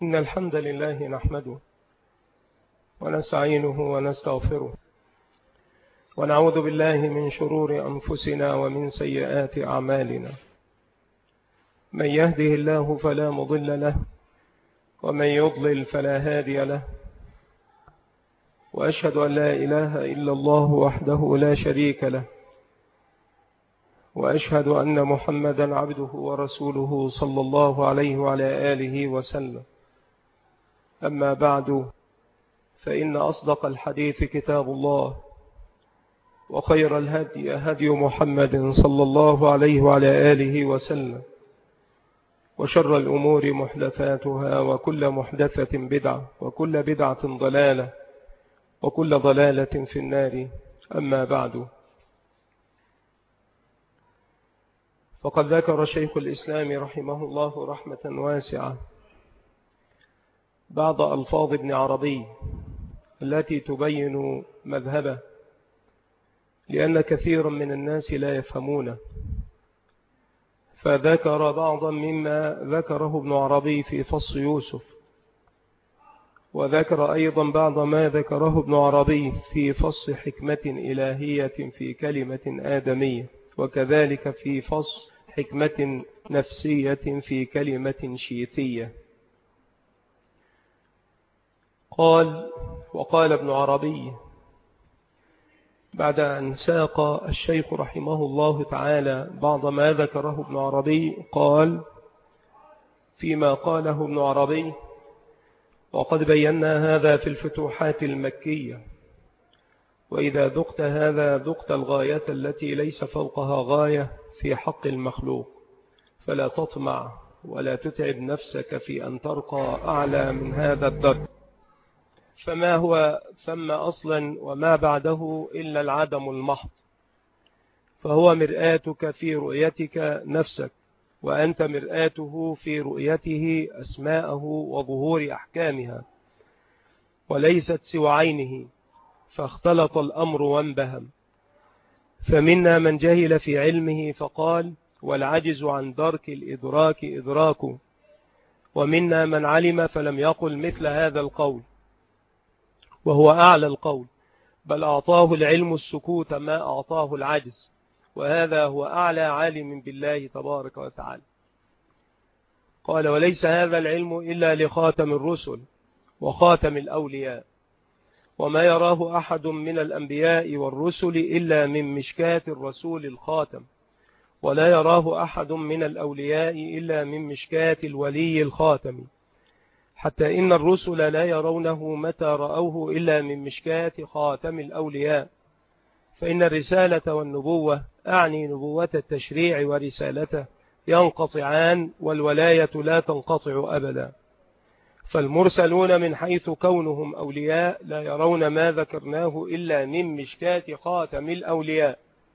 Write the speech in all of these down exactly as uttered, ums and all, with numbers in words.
إن الحمد لله نحمده ونستعينه ونستغفره ونعوذ بالله من شرور أنفسنا ومن سيئات أعمالنا. من يهده الله فلا مضل له ومن يضلل فلا هادي له، وأشهد أن لا إله إلا الله وحده لا شريك له، وأشهد أن محمدا عبده ورسوله صلى الله عليه وعلى آله وسلم. أما بعد، فإن أصدق الحديث كتاب الله، وخير الهدي هدي محمد صلى الله عليه وعلى آله وسلم، وشر الأمور محدثاتها، وكل محدثة بدعة، وكل بدعة ضلالة، وكل ضلالة في النار. أما بعد، فقد ذكر شيخ الإسلام رحمه الله رحمة واسعة بعض ألفاظ ابن عربي التي تبين مذهبه، لأن كثيرا من الناس لا يفهمونه، فذكر بعضا مما ذكره ابن عربي في فص يوسف، وذكر أيضا بعض ما ذكره ابن عربي في فص حكمة إلهية في كلمة آدمية، وكذلك في فص حكمة نفسية في كلمة شيثية. قال وقال ابن عربي بعد أن ساق الشيخ رحمه الله تعالى بعض ما ذكره ابن عربي، قال فيما قاله ابن عربي: وقد بينا هذا في الفتوحات المكية، وإذا ذقت هذا ذقت الغاية التي ليس فوقها غاية في حق المخلوق، فلا تطمع ولا تتعب نفسك في أن ترقى أعلى من هذا الدرج، فما هو ثم أصلا وما بعده إلا العدم المحض، فهو مرآتك في رؤيتك نفسك، وأنت مرآته في رؤيته أسماءه وظهور أحكامها، وليست سوى عينه، فاختلط الأمر وانبهم. فمنا من جهل في علمه فقال: والعجز عن درك الإدراك إدراك، ومنا من علم فلم يقل مثل هذا القول، وهو أعلى القول، بل أعطاه العلم السكوت ما أعطاه العجز، وهذا هو أعلى عالم بالله تبارك وتعالى. قال: وليس هذا العلم إلا لخاتم الرسل وخاتم الأولياء، وما يراه أحد من الأنبياء والرسل إلا من مشكاة الرسول الخاتم، ولا يراه أحد من الأولياء إلا من مشكاة الولي الخاتم، حتى إن الرسل لا يرونه متى رأوه إلا من مشكاة خاتم الأولياء، فإن الرسالة والنبوة، أعني نبوة التشريع ورسالته، ينقطعان، والولاية لا تنقطع أبدا. فالمرسلون من حيث كونهم أولياء لا يرون ما ذكرناه إلا من مشكاة خاتم الأولياء،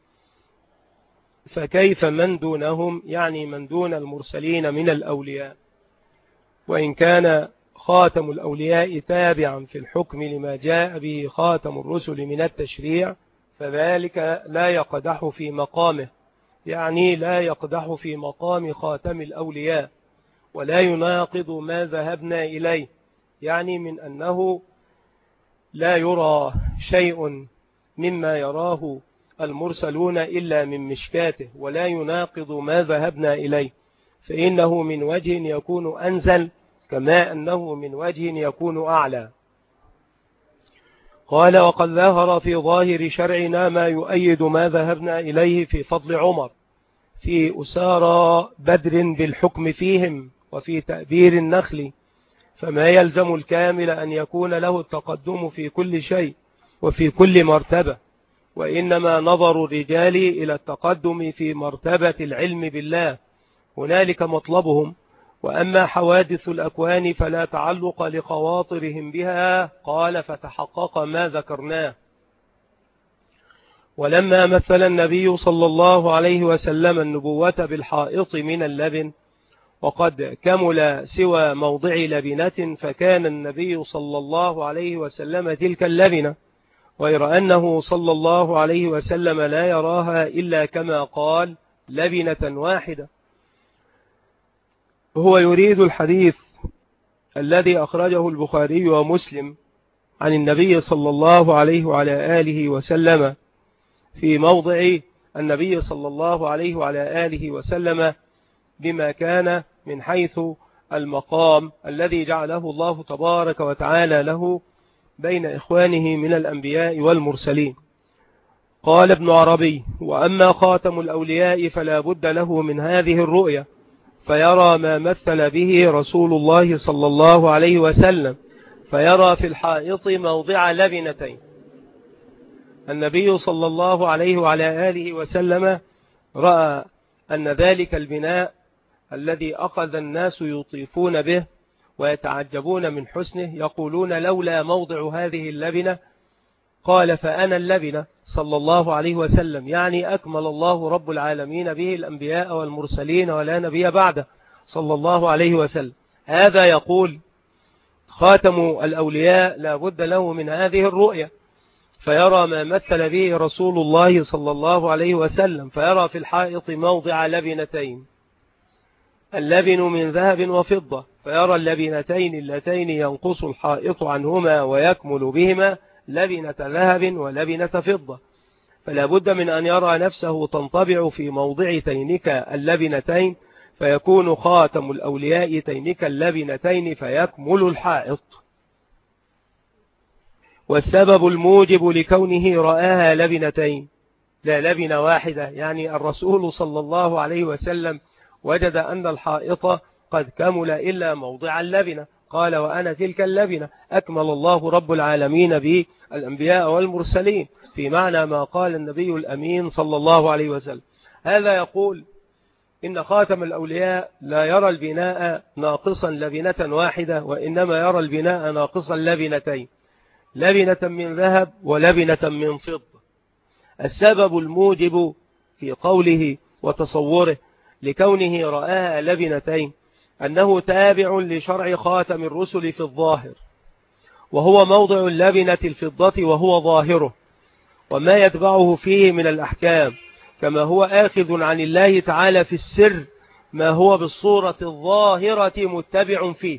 فكيف من دونهم، يعني من دون المرسلين من الأولياء؟ وإن كان خاتم الأولياء تابعا في الحكم لما جاء به خاتم الرسل من التشريع، فذلك لا يقدح في مقامه، يعني لا يقدح في مقام خاتم الأولياء، ولا يناقض ما ذهبنا إليه، يعني من أنه لا يرى شيء مما يراه المرسلون إلا من مشكاته، ولا يناقض ما ذهبنا إليه، فإنه من وجه يكون أنزل، كما أنه من وجه يكون أعلى. قال: وقد ظهر في ظاهر شرعنا ما يؤيد ما ذهبنا إليه في فضل عمر في أسارى بدر بالحكم فيهم، وفي تأبير النخل، فما يلزم الكامل أن يكون له التقدم في كل شيء وفي كل مرتبة، وإنما نظر الرجال إلى التقدم في مرتبة العلم بالله، هنالك مطلبهم، وأما حوادث الأكوان فلا تعلق لخواطرهم بها. قال: فتحقق ما ذكرناه. ولما مثل النبي صلى الله عليه وسلم النبوة بالحائط من اللبن، وقد كمل سوى موضع لبنة، فكان النبي صلى الله عليه وسلم تلك اللبنة، غير أنه صلى الله عليه وسلم لا يراها إلا كما قال: لبنة واحدة. هو يريد الحديث الذي أخرجه البخاري ومسلم عن النبي صلى الله عليه وعلى آله وسلم في موضع النبي صلى الله عليه وعلى آله وسلم بما كان من حيث المقام الذي جعله الله تبارك وتعالى له بين إخوانه من الأنبياء والمرسلين. قال ابن عربي: وأما خاتم الأولياء فلا بد له من هذه الرؤية فيرى ما مثل به رسول الله صلى الله عليه وسلم، فيرى في الحائط موضع لبنتين. النبي صلى الله عليه وعلى آله وسلم رأى أن ذلك البناء الذي أخذ الناس يطيفون به ويتعجبون من حسنه يقولون لولا موضع هذه اللبنة، قال: فأنا اللبنة صلى الله عليه وسلم، يعني أكمل الله رب العالمين به الأنبياء والمرسلين ولا نبي بعده صلى الله عليه وسلم. هذا يقول خاتم الأولياء لا بد له من هذه الرؤية، فيرى ما مثل به رسول الله صلى الله عليه وسلم، فيرى في الحائط موضع لبنتين، اللبن من ذهب وفضة، فيرى اللبنتين اللتين ينقص الحائط عنهما ويكمل بهما لبنة ذهب ولبنة فضة، فلا بد من أن يرى نفسه تنطبع في موضع تينك اللبنتين، فيكون خاتم الأولياء تينك اللبنتين فيكمل الحائط. والسبب الموجب لكونه رآها لبنتين لا لبنة واحدة، يعني الرسول صلى الله عليه وسلم وجد أن الحائط قد كمل إلا موضع اللبنة، قال: وأنا تلك اللبنة، أكمل الله رب العالمين به الأنبياء والمرسلين، في معنى ما قال النبي الأمين صلى الله عليه وسلم. هذا يقول إن خاتم الأولياء لا يرى البناء ناقصا لبنة واحدة، وإنما يرى البناء ناقصا لبنتين، لبنة من ذهب ولبنة من فضة. السبب الموجب في قوله وتصوره لكونه رآها لبنتين أنه تابع لشرع خاتم الرسل في الظاهر، وهو موضع اللبنة الفضة وهو ظاهره، وما يتبعه فيه من الأحكام، كما هو آخذ عن الله تعالى في السر ما هو بالصورة الظاهرة متبع فيه.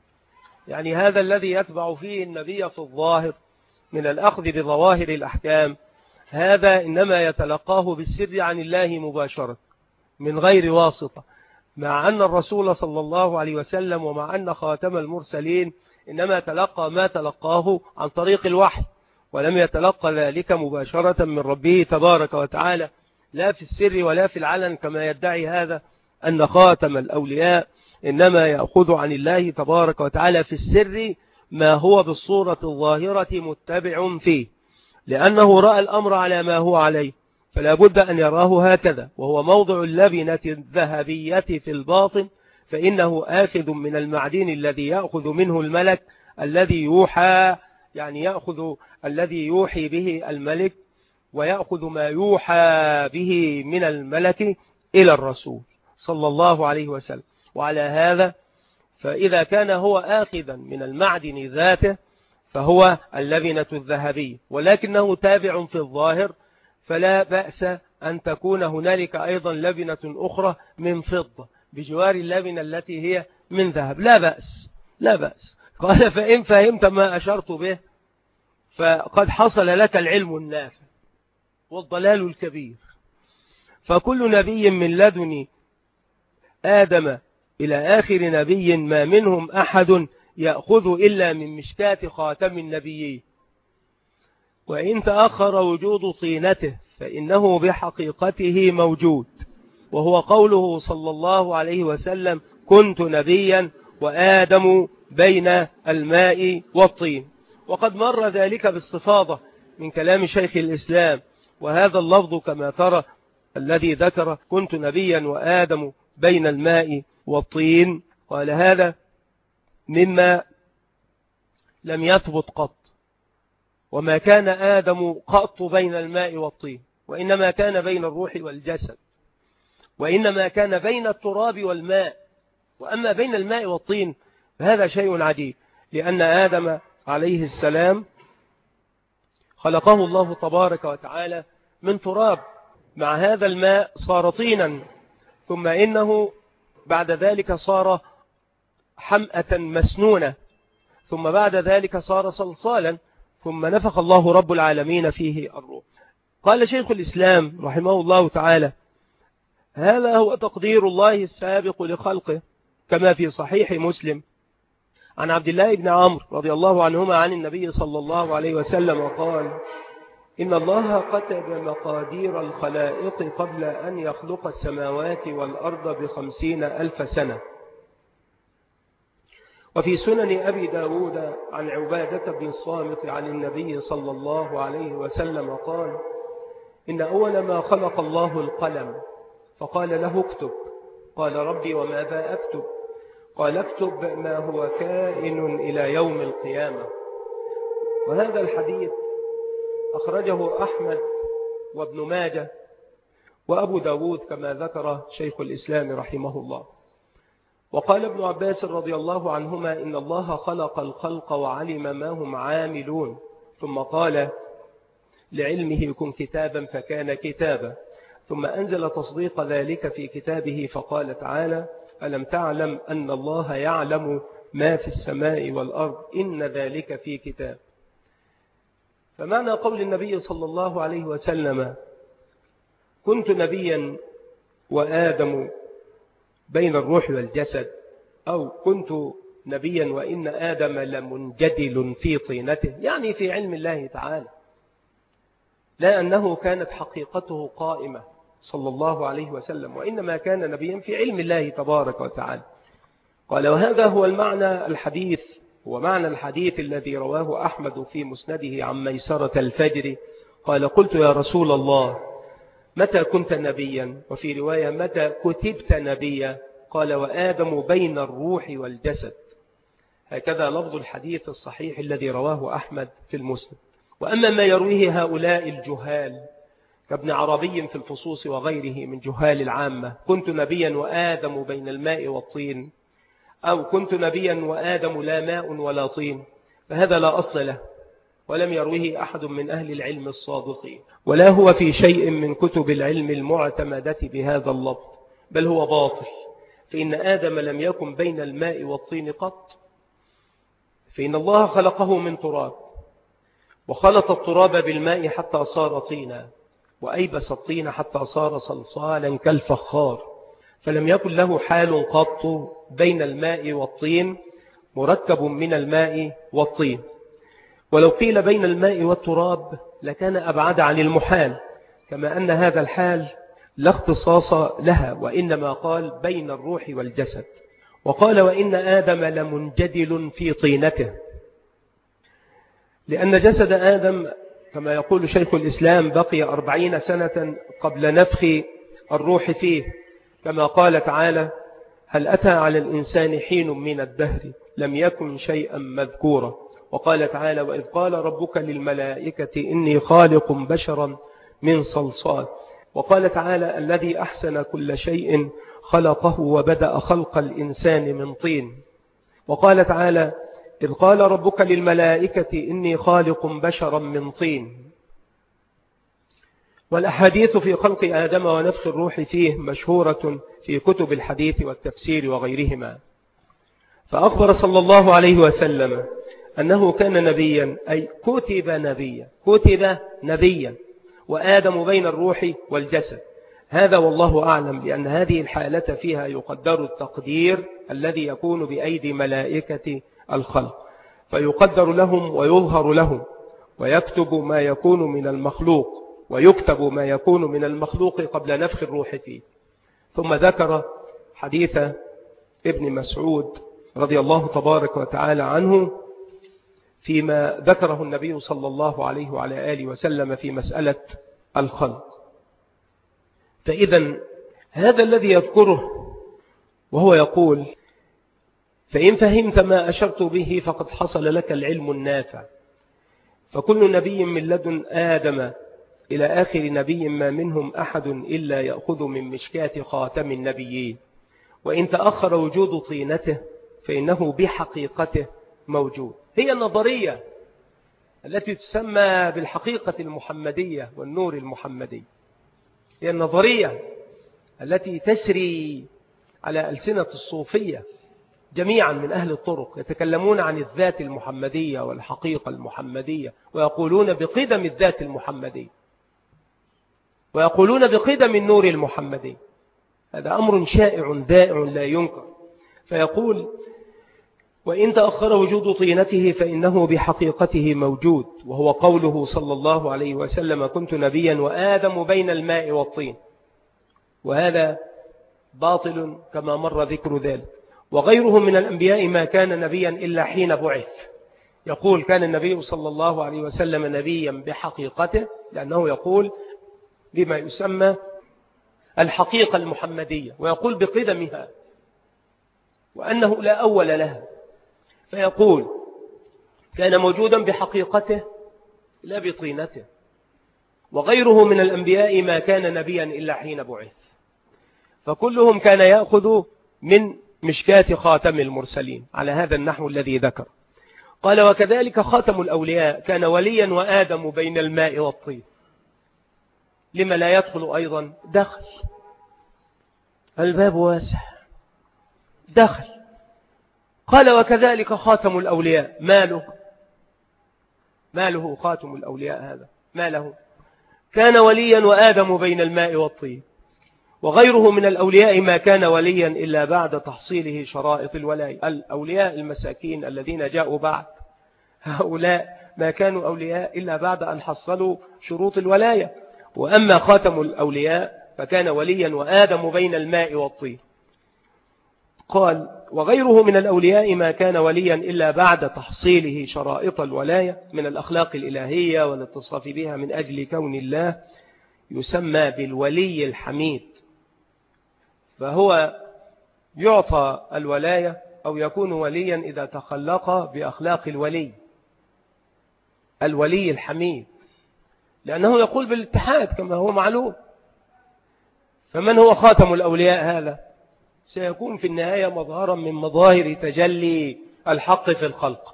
يعني هذا الذي يتبع فيه النبي في الظاهر من الأخذ بظواهر الأحكام، هذا إنما يتلقاه بالسر عن الله مباشرة من غير واسطة، مع أن الرسول صلى الله عليه وسلم ومع أن خاتم المرسلين إنما تلقى ما تلقاه عن طريق الوحي، ولم يتلقى ذلك مباشرة من ربه تبارك وتعالى، لا في السر ولا في العلن، كما يدعي هذا أن خاتم الأولياء إنما يأخذ عن الله تبارك وتعالى في السر ما هو بالصورة الظاهرة متبع فيه، لأنه رأى الأمر على ما هو عليه، فلا بد أن يراه هكذا، وهو موضع اللبنة الذهبية في الباطن، فإنه آخذ من المعدن الذي يأخذ منه الملك الذي يوحى، يعني يأخذ الذي يوحي به الملك، ويأخذ ما يوحى به من الملك إلى الرسول صلى الله عليه وسلم. وعلى هذا فإذا كان هو آخذا من المعدن ذاته فهو اللبنة الذهبية، ولكنه تابع في الظاهر، فلا بأس أن تكون هنالك أيضا لبنة أخرى من فضة بجوار اللبنة التي هي من ذهب، لا بأس لا بأس. قال: فإن فهمت ما أشرت به فقد حصل لك العلم النافع والضلال الكبير. فكل نبي من لدن آدم إلى آخر نبي ما منهم أحد يأخذ إلا من مشكاة خاتم النبيين، وإن تأخر وجود طينته فإنه بحقيقته موجود، وهو قوله صلى الله عليه وسلم: كنت نبيا وآدم بين الماء والطين. وقد مر ذلك باستفاضة من كلام شيخ الإسلام، وهذا اللفظ كما ترى الذي ذكر كنت نبيا وآدم بين الماء والطين، قال هذا مما لم يثبت قط، وما كان آدم قط بين الماء والطين، وإنما كان بين الروح والجسد، وإنما كان بين التراب والماء. وأما بين الماء والطين فهذا شيء عجيب، لأن آدم عليه السلام خلقه الله تبارك وتعالى من تراب، مع هذا الماء صار طينا، ثم إنه بعد ذلك صار حمأة مسنونة، ثم بعد ذلك صار صلصالا، ثم نفخ الله رب العالمين فيه الروح. قال شيخ الإسلام رحمه الله تعالى: هذا هو تقدير الله السابق لخلقه، كما في صحيح مسلم عن عبد الله بن عمرو رضي الله عنهما عن النبي صلى الله عليه وسلم قال: إن الله كتب مقادير الخلائق قبل أن يخلق السماوات والأرض بخمسين ألف سنة. وفي سنن أبي داود عن عبادة بن الصامت عن النبي صلى الله عليه وسلم قال: إن أول ما خلق الله القلم، فقال له اكتب. قال: ربي وماذا أكتب؟ قال: اكتب ما هو كائن إلى يوم القيامة. وهذا الحديث أخرجه أحمد وابن ماجه وأبو داود كما ذكر شيخ الإسلام رحمه الله. وقال ابن عباس رضي الله عنهما: إن الله خلق الخلق وعلم ما هم عاملون، ثم قال لعلمه كن كتابا فكان كتابا، ثم أنزل تصديق ذلك في كتابه فقال تعالى: ألم تعلم أن الله يعلم ما في السماء والأرض إن ذلك في كتاب. فمعنى قول النبي صلى الله عليه وسلم: كنت نبيا وآدم بين الروح والجسد، أو كنت نبيا وإن آدم لمنجدل في طينته، يعني في علم الله تعالى، لا أنه كانت حقيقته قائمة صلى الله عليه وسلم، وإنما كان نبيا في علم الله تبارك وتعالى. قال: وهذا هو المعنى الحديث، ومعنى الحديث الذي رواه أحمد في مسنده عن ميسرة الفجر قال: قلت يا رسول الله متى كنت نبيا؟ وفي رواية متى كتبت نبيا؟ قال: وآدم بين الروح والجسد. هكذا لفظ الحديث الصحيح الذي رواه أحمد في المسند. وأما ما يرويه هؤلاء الجهال كابن عربي في الفصوص وغيره من جهال العامة: كنت نبيا وآدم بين الماء والطين، أو كنت نبيا وآدم لا ماء ولا طين، فهذا لا أصل له، ولم يرويه أحد من أهل العلم الصادقين، ولا هو في شيء من كتب العلم المعتمدة بهذا اللفظ، بل هو باطل. فإن آدم لم يكن بين الماء والطين قط، فإن الله خلقه من تراب، وخلط التراب بالماء حتى صار طينا، وأيبس الطين حتى صار صلصالا كالفخار، فلم يكن له حال قط بين الماء والطين مركب من الماء والطين. ولو قيل بين الماء والتراب لكان أبعد عن المحال، كما أن هذا الحال لا اختصاص لها، وإنما قال بين الروح والجسد. وقال: وإن آدم لمنجدل في طينته، لأن جسد آدم كما يقول شيخ الإسلام بقي أربعين سنة قبل نفخ الروح فيه، كما قال تعالى: هل أتى على الإنسان حين من الدهر لم يكن شيئا مذكورا. وقال تعالى: وإذ قال ربك للملائكة إني خالق بشرا من صلصال. وقال تعالى: الذي أحسن كل شيء خلقه وبدأ خلق الإنسان من طين. وقال تعالى: إذ قال ربك للملائكة إني خالق بشرا من طين. والأحاديث في خلق آدم ونفخ الروح فيه مشهورة في كتب الحديث والتفسير وغيرهما. فأخبر صلى الله عليه وسلم أنه كان نبيا، أي كتب نبيا، كتب نبيا، وآدم بين الروح والجسد. هذا والله أعلم، لأن هذه الحالة فيها يقدر التقدير الذي يكون بأيدي ملائكة الخلق، فيقدر لهم ويظهر لهم، ويكتب ما يكون من المخلوق ويكتب ما يكون من المخلوق قبل نفخ الروح فيه. ثم ذكر حديث ابن مسعود رضي الله تبارك وتعالى عنه فيما ذكره النبي صلى الله عليه وعلى آله وسلم في مسألة الخلق. فإذا هذا الذي يذكره وهو يقول: فإن فهمت ما أشرت به فقد حصل لك العلم النافع. فكل نبي من لدن آدم إلى آخر نبي ما منهم أحد إلا يأخذ من مشكاة خاتم النبيين، وإن تأخر وجود طينته فإنه بحقيقته موجود. هي النظرية التي تسمى بالحقيقة المحمدية والنور المحمدي، هي النظرية التي تسري على ألسنة الصوفية جميعا من أهل الطرق يتكلمون عن الذات المحمدية والحقيقة المحمدية، ويقولون بقدم الذات المحمدية، ويقولون بقدم النور المحمدي. هذا أمر شائع دائع لا ينكر. فيقول: وإن تأخر وجود طينته فإنه بحقيقته موجود، وهو قوله صلى الله عليه وسلم: كنت نبيا وآدم بين الماء والطين. وهذا باطل كما مر ذكر ذلك. وغيره من الأنبياء ما كان نبيا إلا حين بعث. يقول: كان النبي صلى الله عليه وسلم نبيا بحقيقته، لأنه يقول بما يسمى الحقيقة المحمدية، ويقول بقدمها وأنه لا أول لها. فيقول: كان موجودا بحقيقته لا بطينته. وغيره من الأنبياء ما كان نبيا إلا حين بعث. فكلهم كان يأخذ من مشكاة خاتم المرسلين على هذا النحو الذي ذكر. قال: وكذلك خاتم الأولياء كان وليا وآدم بين الماء والطين. لما لا يدخل أيضا؟ دخل، الباب واسع، دخل. قال: وكذلك خاتم الأولياء. ماله ماله خاتم الأولياء هذا؟ ماله؟ كان وليا وآدم بين الماء والطين. وغيره من الأولياء ما كان وليا إلا بعد تحصيله شرائط الولاية. الأولياء المساكين الذين جاءوا بعد، هؤلاء ما كانوا أولياء إلا بعد أن حصلوا شروط الولاية. وأما خاتم الأولياء فكان وليا وآدم بين الماء والطين. قال: وغيره من الأولياء ما كان وليا إلا بعد تحصيله شرائط الولاية من الأخلاق الإلهية والاتصاف بها من أجل كون الله، يسمى بالولي الحميد. فهو يعطى الولاية أو يكون وليا إذا تخلق بأخلاق الولي، الولي الحميد، لأنه يقول بالاتحاد كما هو معلوم. فمن هو خاتم الأولياء هذا؟ سيكون في النهاية مظهرا من مظاهر تجلي الحق في الخلق.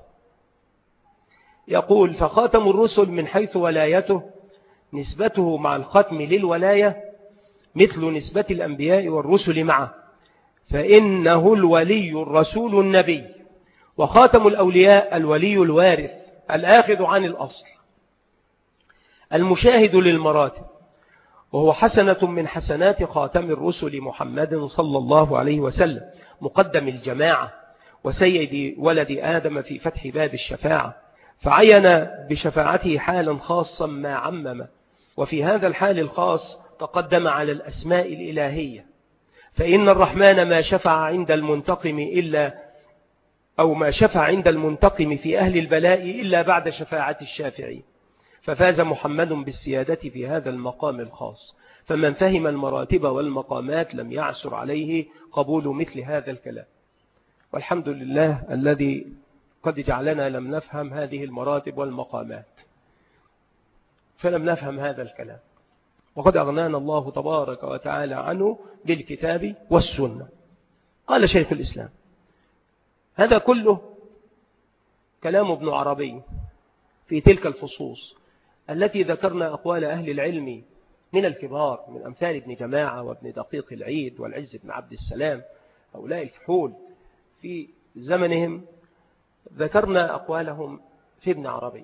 يقول: فخاتم الرسل من حيث ولايته نسبته مع الختم للولاية مثل نسبة الأنبياء والرسل معه، فإنه الولي الرسول النبي، وخاتم الأولياء الولي الوارث الآخذ عن الأصل المشاهد للمراتب، وهو حسنة من حسنات خاتم الرسل محمد صلى الله عليه وسلم، مقدم الجماعة وسيد ولد آدم في فتح باب الشفاعة، فعين بشفاعته حالا خاصا ما عمم. وفي هذا الحال الخاص تقدم على الأسماء الإلهية، فإن الرحمن ما شفع عند المنتقم إلا أو ما شفع عند المنتقم في أهل البلاء إلا بعد شفاعة الشافعين. ففاز محمد بالسيادة في هذا المقام الخاص. فمن فهم المراتب والمقامات لم يعسر عليه قبول مثل هذا الكلام. والحمد لله الذي قد جعلنا لم نفهم هذه المراتب والمقامات، فلم نفهم هذا الكلام، وقد أغنانا الله تبارك وتعالى عنه بالكتاب والسنة. قال شيخ الإسلام: هذا كله كلام ابن عربي في تلك الفصوص التي ذكرنا أقوال أهل العلم من الكبار، من أمثال ابن جماعة وابن دقيق العيد والعز بن عبد السلام، هؤلاء الفحول في زمنهم، ذكرنا أقوالهم في ابن عربي.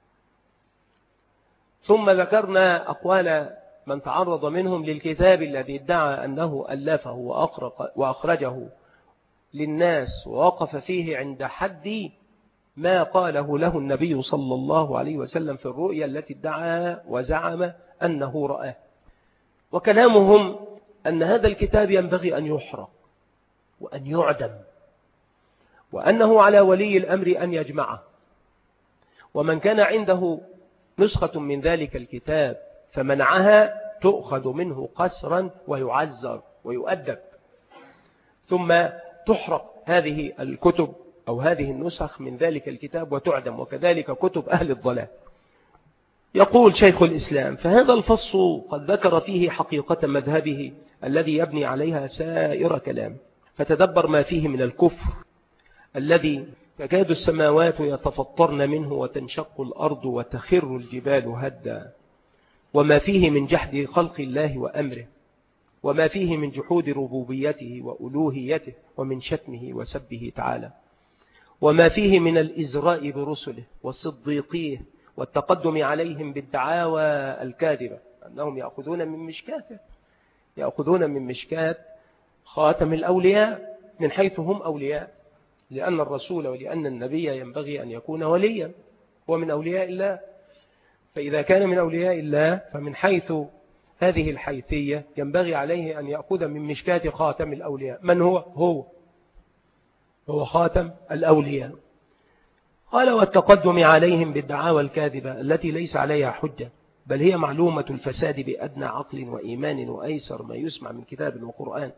ثم ذكرنا أقوال من تعرض منهم للكتاب الذي ادعى أنه ألفه وأخرجه للناس ووقف فيه عند حد ما قاله له النبي صلى الله عليه وسلم في الرؤيا التي ادعى وزعم أنه رآه. وكلامهم أن هذا الكتاب ينبغي أن يحرق وأن يعدم، وأنه على ولي الأمر أن يجمعه، ومن كان عنده نسخة من ذلك الكتاب فمنعها تؤخذ منه قسرا ويعزر ويؤدب، ثم تحرق هذه الكتب أو هذه النسخ من ذلك الكتاب وتعدم، وكذلك كتب أهل الضلال. يقول شيخ الإسلام: فهذا الفصل قد ذكر فيه حقيقة مذهبه الذي يبني عليها سائر كلام، فتدبر ما فيه من الكفر الذي تكاد السماوات يتفطرن منه وتنشق الأرض وتخر الجبال هدا، وما فيه من جحد خلق الله وأمره وما فيه من جحود ربوبيته وألوهيته ومن شتمه وسبه تعالى، وما فيه من الإزراء برسله والصديقيه والتقدم عليهم بالدعاوى الكاذبة أنهم يأخذون من مشكاته يأخذون من مشكات خاتم الأولياء من حيث هم أولياء، لأن الرسول ولأن النبي ينبغي أن يكون وليا، هو من أولياء الله. فإذا كان من أولياء الله فمن حيث هذه الحيثية ينبغي عليه أن يأخذ من مشكات خاتم الأولياء. من هو؟ هو هو خاتم الأولياء. قال والتقدم عليهم بالدعاوى الكاذبة التي ليس عليها حجة، بل هي معلومة الفساد بأدنى عقل وإيمان وأيسر ما يسمع من كتاب وقرآن.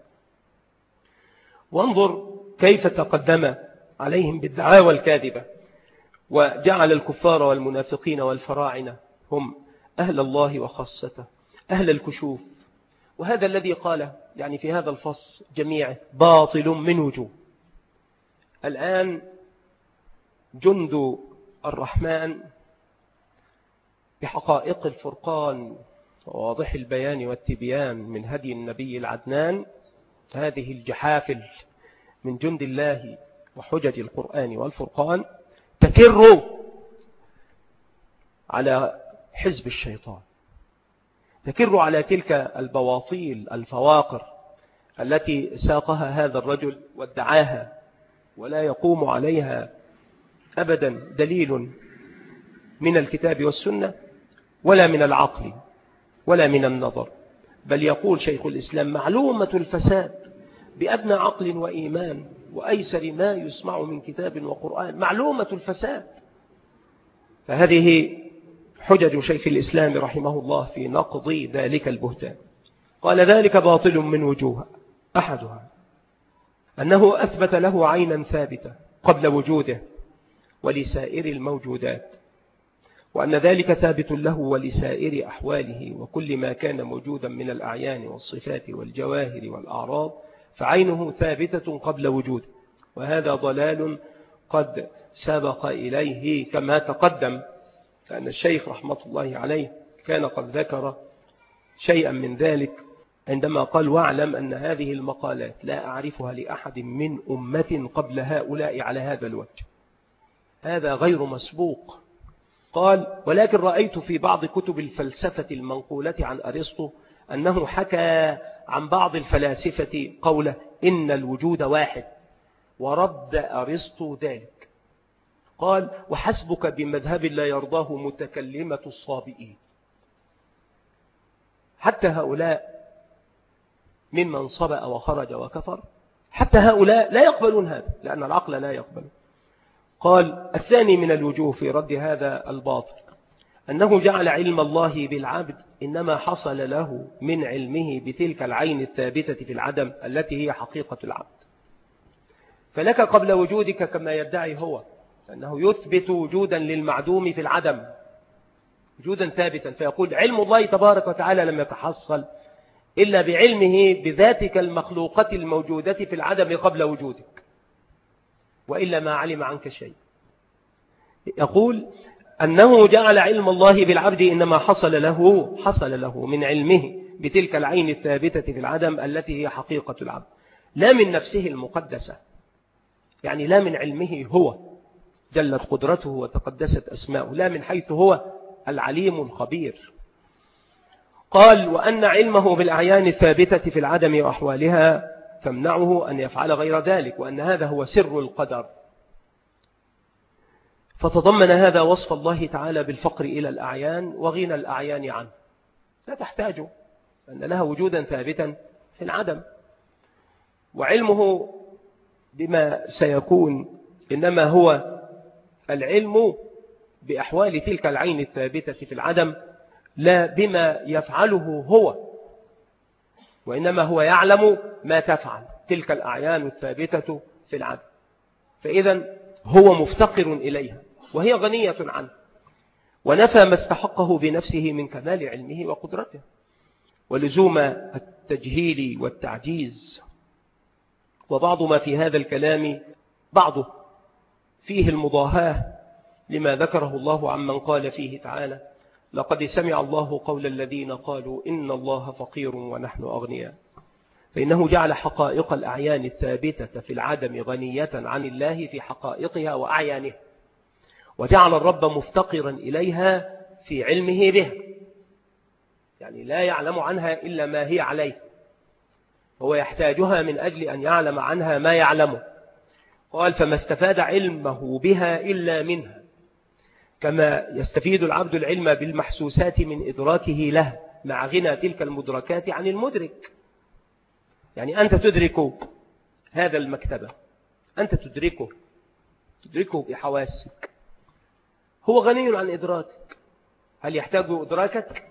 وانظر كيف تقدم عليهم بالدعاوى الكاذبة، وجعل الكفار والمنافقين والفراعنة هم أهل الله وخاصته، أهل الكشوف. وهذا الذي قال يعني في هذا الفصل جميعه باطل من وجوه. الآن جند الرحمن بحقائق الفرقان وواضح البيان والتبيان من هدي النبي العدنان، هذه الجحافل من جند الله وحجج القرآن والفرقان تكر على حزب الشيطان، تكر على تلك البواطيل الفواقر التي ساقها هذا الرجل وادعاها، ولا يقوم عليها أبدا دليل من الكتاب والسنة ولا من العقل ولا من النظر. بل يقول شيخ الإسلام معلومة الفساد بأدنى عقل وإيمان وأيسر ما يسمع من كتاب وقرآن، معلومة الفساد. فهذه حجج شيخ الإسلام رحمه الله في نقض ذلك البهتان. قال ذلك باطل من وجوه، أحدها أنه أثبت له عينا ثابتة قبل وجوده ولسائر الموجودات، وأن ذلك ثابت له ولسائر أحواله وكل ما كان موجودا من الأعيان والصفات والجواهر والأعراض، فعينه ثابتة قبل وجوده. وهذا ضلال قد سبق إليه كما تقدم، لأن الشيخ رحمة الله عليه كان قد ذكر شيئا من ذلك عندما قال واعلم أن هذه المقالات لا أعرفها لأحد من أمة قبل هؤلاء على هذا الوجه، هذا غير مسبوق. قال ولكن رأيت في بعض كتب الفلسفة المنقولة عن أرسطو أنه حكى عن بعض الفلاسفة قوله إن الوجود واحد، ورد أرسطو ذلك. قال وحسبك بمذهب لا يرضاه متكلمة الصابئين. حتى هؤلاء ممن صبأ وخرج وكفر، حتى هؤلاء لا يقبلون هذا لأن العقل لا يقبل. قال الثاني من الوجوه في رد هذا الباطل أنه جعل علم الله بالعبد إنما حصل له من علمه بتلك العين الثابتة في العدم التي هي حقيقة العبد. فلك قبل وجودك كما يدعي هو أنه يثبت وجودا للمعدوم في العدم، وجودا ثابتا، فيقول علم الله تبارك وتعالى لم يتحصل إلا بعلمه بذاتك المخلوقة الموجودة في العدم قبل وجودك، وإلا ما علم عنك شيء. يقول أنه جعل علم الله بالعبد إنما حصل له حصل له من علمه بتلك العين الثابتة في العدم التي هي حقيقة العبد، لا من نفسه المقدسة، يعني لا من علمه هو جلت قدرته وتقدست أسماؤه، لا من حيث هو العليم الخبير. قال وأن علمه بالأعيان الثابتة في العدم وأحوالها تمنعه أن يفعل غير ذلك، وأن هذا هو سر القدر. فتضمن هذا وصف الله تعالى بالفقر إلى الأعيان وغنى الأعيان عنه، لا تحتاج أن لها وجودا ثابتا في العدم. وعلمه بما سيكون إنما هو العلم بأحوال تلك العين الثابتة في العدم، لا بما يفعله هو، وإنما هو يعلم ما تفعل تلك الأعيان الثابتة في العدم. فإذا هو مفتقر إليها وهي غنية عنه، ونفى ما استحقه بنفسه من كمال علمه وقدرته، ولزوم التجهيل والتعجيز. وبعض ما في هذا الكلام بعضه فيه المضاهاة لما ذكره الله عمن قال فيه تعالى لقد سمع الله قول الذين قالوا إن الله فقير ونحن أغنياء. فإنه جعل حقائق الأعيان الثابتة في العدم غنية عن الله في حقائقها وأعيانها، وجعل الرب مفتقرا إليها في علمه بها، يعني لا يعلم عنها إلا ما هي عليه، هو يحتاجها من أجل أن يعلم عنها ما يعلمه. قال فما استفاد علمه بها إلا منها، كما يستفيد العبد العلم بالمحسوسات من إدراكه له مع غنى تلك المدركات عن المدرك. يعني أنت تدرك هذا المكتبة، أنت تدركه تدركه بحواسك، هو غني عن إدراكك. هل يحتاج إدراكك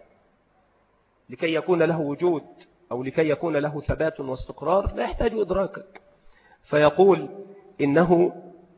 لكي يكون له وجود أو لكي يكون له ثبات واستقرار؟ لا يحتاج إدراكك. فيقول إنه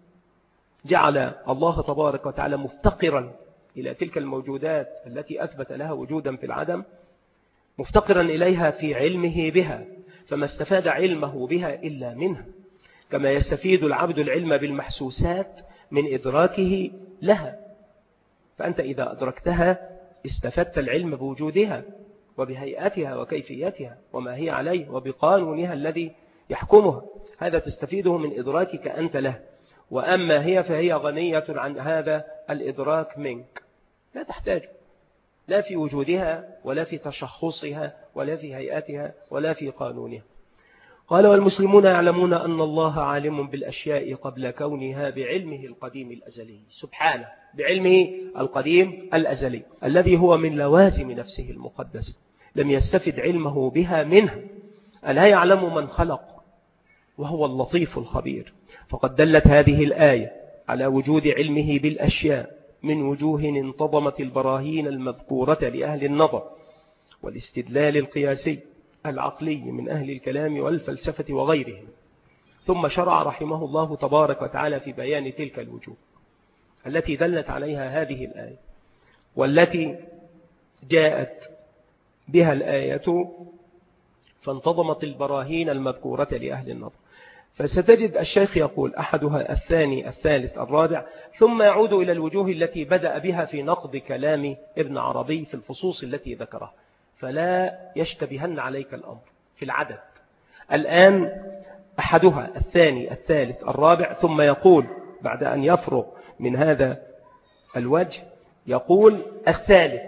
جعل الله تبارك وتعالى مفتقرا إلى تلك الموجودات التي أثبت لها وجودا في العدم، مفتقرا إليها في علمه بها، فما استفاد علمه بها إلا منها، كما يستفيد العبد العلم بالمحسوسات من إدراكه لها. فأنت إذا أدركتها استفدت العلم بوجودها وبهيئتها وكيفيتها وما هي عليه وبقانونها الذي يحكمها، هذا تستفيده من إدراكك أنت له. وأما هي فهي غنية عن هذا الإدراك منك، لا تحتاج لا في وجودها ولا في تشخصها ولا في هيئتها ولا في قانونها. قال والمسلمون يعلمون أن الله عالم بالأشياء قبل كونها بعلمه القديم الأزلي، سبحانه بعلمه القديم الأزلي الذي هو من لوازم نفسه المقدسة، لم يستفد علمه بها منها. ألا يعلم من خلق وهو اللطيف الخبير. فقد دلت هذه الآية على وجود علمه بالأشياء من وجوه انتظمت البراهين المذكورة لأهل النظر والاستدلال القياسي العقلي من أهل الكلام والفلسفة وغيرهم. ثم شرع رحمه الله تبارك وتعالى في بيان تلك الوجوه التي دلت عليها هذه الآية والتي جاءت بها الآية فانتظمت البراهين المذكورة لأهل النظر. فستجد الشيخ يقول أحدها الثاني الثالث الرابع، ثم يعود إلى الوجوه التي بدأ بها في نقد كلام ابن عربي في الفصوص التي ذكرها، فلا يشتبهن عليك الأمر في العدد. الآن أحدها الثاني الثالث الرابع، ثم يقول بعد أن يفرغ من هذا الوجه يقول الثالث،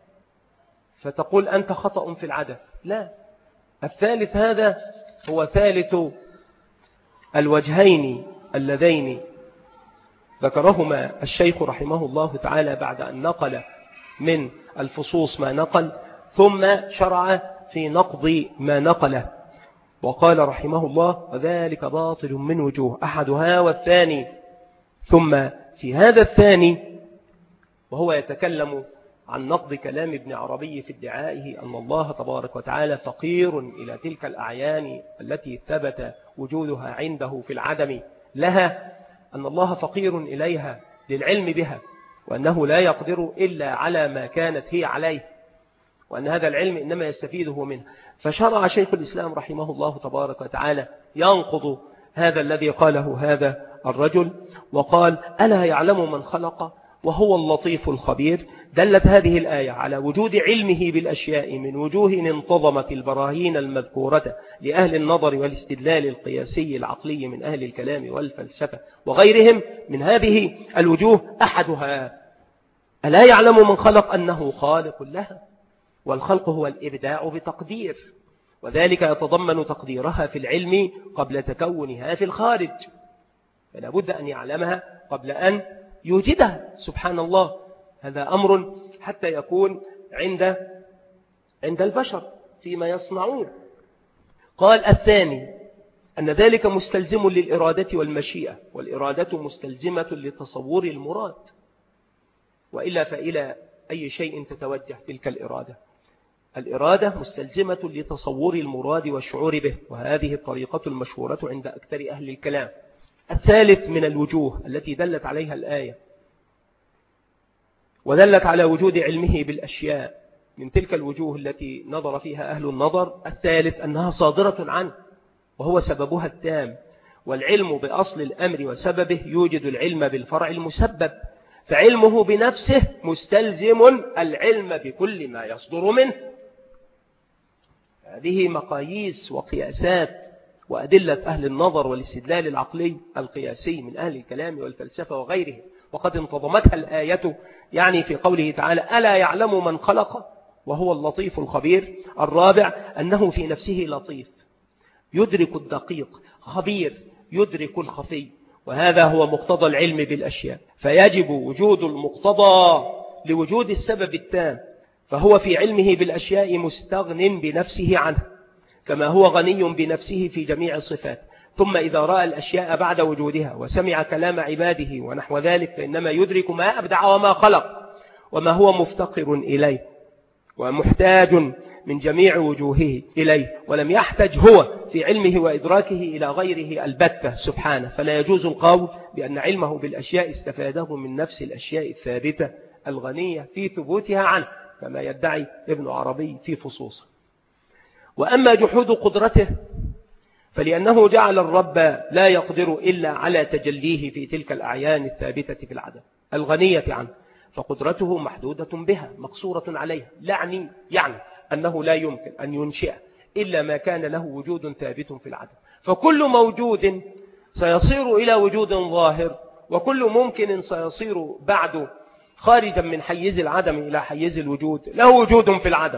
فتقول أنت خطأ في العدد. لا، الثالث هذا هو ثالث الوجهين اللذين ذكرهما الشيخ رحمه الله تعالى بعد أن نقل من الفصوص ما نقل، ثم شرع في نقض ما نقله وقال رحمه الله وذلك باطل من وجوه أحدها والثاني. ثم في هذا الثاني وهو يتكلم عن نقض كلام ابن عربي في ادعائه أن الله تبارك وتعالى فقير إلى تلك الأعيان التي ثبت وجودها عنده في العدم لها، أن الله فقير إليها للعلم بها، وأنه لا يقدر إلا على ما كانت هي عليه، وأن هذا العلم إنما يستفيده منه. فشرع شيخ الإسلام رحمه الله تبارك وتعالى ينقض هذا الذي قاله هذا الرجل وقال ألا يعلم من خلق وهو اللطيف الخبير. دلت هذه الآية على وجود علمه بالأشياء من وجوه انتظمت البراهين المذكورة لأهل النظر والاستدلال القياسي العقلي من أهل الكلام والفلسفة وغيرهم من هذه الوجوه. أحدها ألا يعلم من خلق أنه خالق لها، والخلق هو الإبداع بتقدير، وذلك يتضمن تقديرها في العلم قبل تكونها في الخارج، فلا بد أن يعلمها قبل أن يوجدها. سبحان الله، هذا أمر حتى يكون عند عند البشر فيما يصنعون. قال الثاني أن ذلك مستلزم للإرادة والمشيئة، والإرادة مستلزمة لتصور المراد، وإلا فإلى أي شيء تتوجه تلك الإرادة؟ الإرادة مستلزمة لتصور المراد والشعور به، وهذه الطريقة المشهورة عند أكثر أهل الكلام. الثالث من الوجوه التي دلت عليها الآية ودلت على وجود علمه بالأشياء من تلك الوجوه التي نظر فيها أهل النظر، الثالث أنها صادرة عنه وهو سببها التام، والعلم بأصل الأمر وسببه يوجد العلم بالفرع المسبب، فعلمه بنفسه مستلزم العلم بكل ما يصدر منه. هذه مقاييس وقياسات وأدلة أهل النظر والاستدلال العقلي القياسي من أهل الكلام والفلسفة وغيره، وقد انتظمتها الآية يعني في قوله تعالى ألا يعلم من خلق وهو اللطيف الخبير. الرابع أنه في نفسه لطيف يدرك الدقيق، خبير يدرك الخفي، وهذا هو مقتضى العلم بالأشياء، فيجب وجود المقتضى لوجود السبب التام، فهو في علمه بالأشياء مستغن بنفسه عنه كما هو غني بنفسه في جميع الصفات. ثم إذا رأى الأشياء بعد وجودها وسمع كلام عباده ونحو ذلك فإنما يدرك ما أبدع وما خلق وما هو مفتقر إليه ومحتاج من جميع وجوهه إليه، ولم يحتج هو في علمه وإدراكه إلى غيره البتة سبحانه. فلا يجوز القول بأن علمه بالأشياء استفاده من نفس الأشياء الثابتة الغنية في ثبوتها عنه كما يدعي ابن عربي في فصوصه. وأما جحود قدرته فلأنه جعل الرب لا يقدر إلا على تجليه في تلك الأعيان الثابتة في العدم الغنية عنه، فقدرته محدودة بها مقصورة عليها، يعني يعني أنه لا يمكن أن ينشئ إلا ما كان له وجود ثابت في العدم، فكل موجود سيصير إلى وجود ظاهر، وكل ممكن سيصير بعد خارجا من حيز العدم إلى حيز الوجود له وجود في العدم.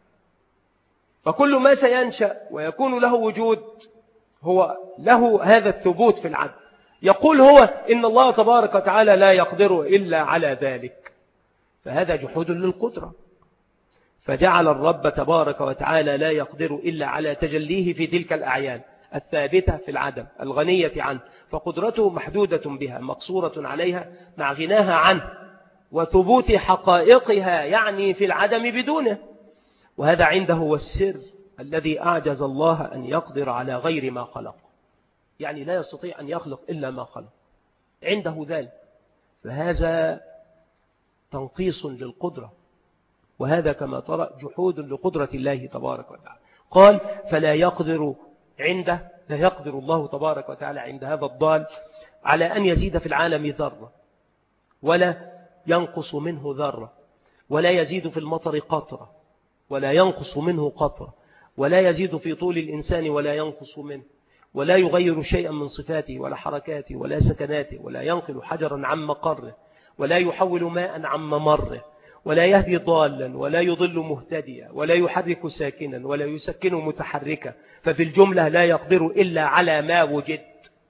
فكل ما سينشأ ويكون له وجود هو له هذا الثبوت في العدم. يقول هو إن الله تبارك وتعالى لا يقدر إلا على ذلك، فهذا جحود للقدرة، فجعل الرب تبارك وتعالى لا يقدر إلا على تجليه في تلك الأعيان الثابتة في العدم الغنية عنه، فقدرته محدودة بها مقصورة عليها مع غناها عنه وثبوت حقائقها يعني في العدم بدونه. وهذا عنده هو السر الذي أعجز الله أن يقدر على غير ما خلق، يعني لا يستطيع أن يخلق إلا ما خلق، عنده ذلك، فهذا تنقيص للقدرة، وهذا كما ترى جحود لقدرة الله تبارك وتعالى. قال فلا يقدر عنده، لا يقدر الله تبارك وتعالى عند هذا الضال على أن يزيد في العالم ذرة ولا ينقص منه ذرة، ولا يزيد في المطر قطرة ولا ينقص منه قطرة، ولا يزيد في طول الإنسان ولا ينقص منه، ولا يغير شيئا من صفاته ولا حركاته ولا سكناته، ولا ينقل حجرا عن مقره، ولا يحول ماء عن ممره، ولا يهدي ضالا ولا يضل مهتديا، ولا يحرك ساكنا ولا يسكن متحركا. ففي الجملة لا يقدر إلا على ما وجد،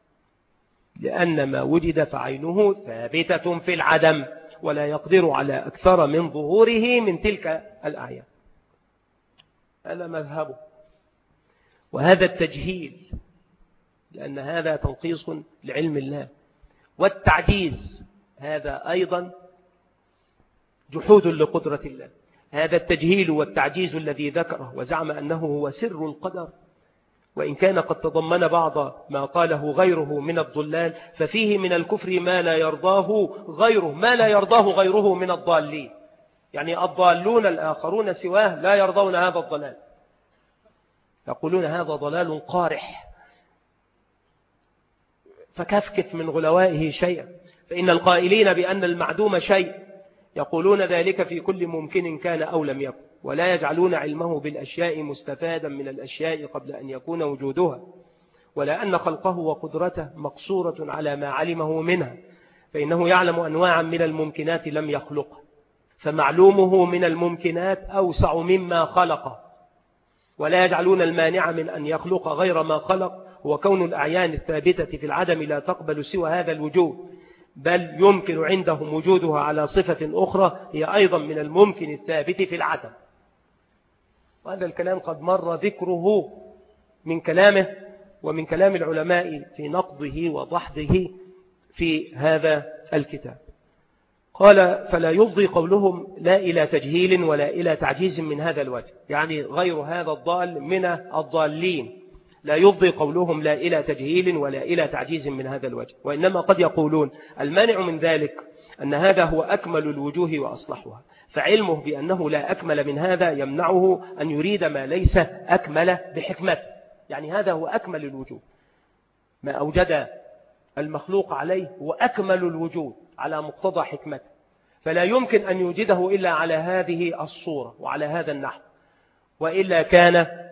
لأن ما وجد فعينه ثابتة في العدم، ولا يقدر على أكثر من ظهوره من تلك الأعيان. هذا مذهبه، وهذا التجهيل، لأن هذا تنقيص لعلم الله. والتعجيز هذا أيضا جحود لقدرة الله، هذا التجهيل والتعجيز الذي ذكره وزعم أنه هو سر القدر، وإن كان قد تضمن بعض ما قاله غيره من الضلال، ففيه من الكفر ما لا يرضاه غيره، ما لا يرضاه غيره من الضالين، يعني الضالون الآخرون سواه لا يرضون هذا الضلال، يقولون هذا ضلال قارح فكفكف من غلوائه شيئا. فإن القائلين بأن المعدوم شيء يقولون ذلك في كل ممكن كان أو لم يكن، ولا يجعلون علمه بالأشياء مستفادا من الأشياء قبل أن يكون وجودها، ولا أن خلقه وقدرته مقصورة على ما علمه منها، فإنه يعلم أنواعا من الممكنات لم يخلقها، فمعلومه من الممكنات أوسع مما خلق. ولا يجعلون المانع من أن يخلق غير ما خلق هو كون الأعيان الثابتة في العدم لا تقبل سوى هذا الوجود، بل يمكن عندهم وجودها على صفة أخرى هي أيضا من الممكن الثابت في العدم. وهذا الكلام قد مر ذكره من كلامه ومن كلام العلماء في نقضه وضحضه في هذا الكتاب. قال فلا يفضي قولهم لا إلى تجهيل ولا إلى تعجيز من هذا الوجه، يعني غير هذا الضال من الضالين لا يفضي قولهم لا إلى تجهيل ولا إلى تعجيز من هذا الوجه، وإنما قد يقولون المانع من ذلك أن هذا هو أكمل الوجوه وأصلحها، فعلمه بأنه لا أكمل من هذا يمنعه أن يريد ما ليس أكمل بحكمته، يعني هذا هو أكمل الوجوه، ما أوجد المخلوق عليه هو أكمل الوجود على مقتضى حكمته، فلا يمكن أن يوجده إلا على هذه الصورة وعلى هذا النحو، وإلا كان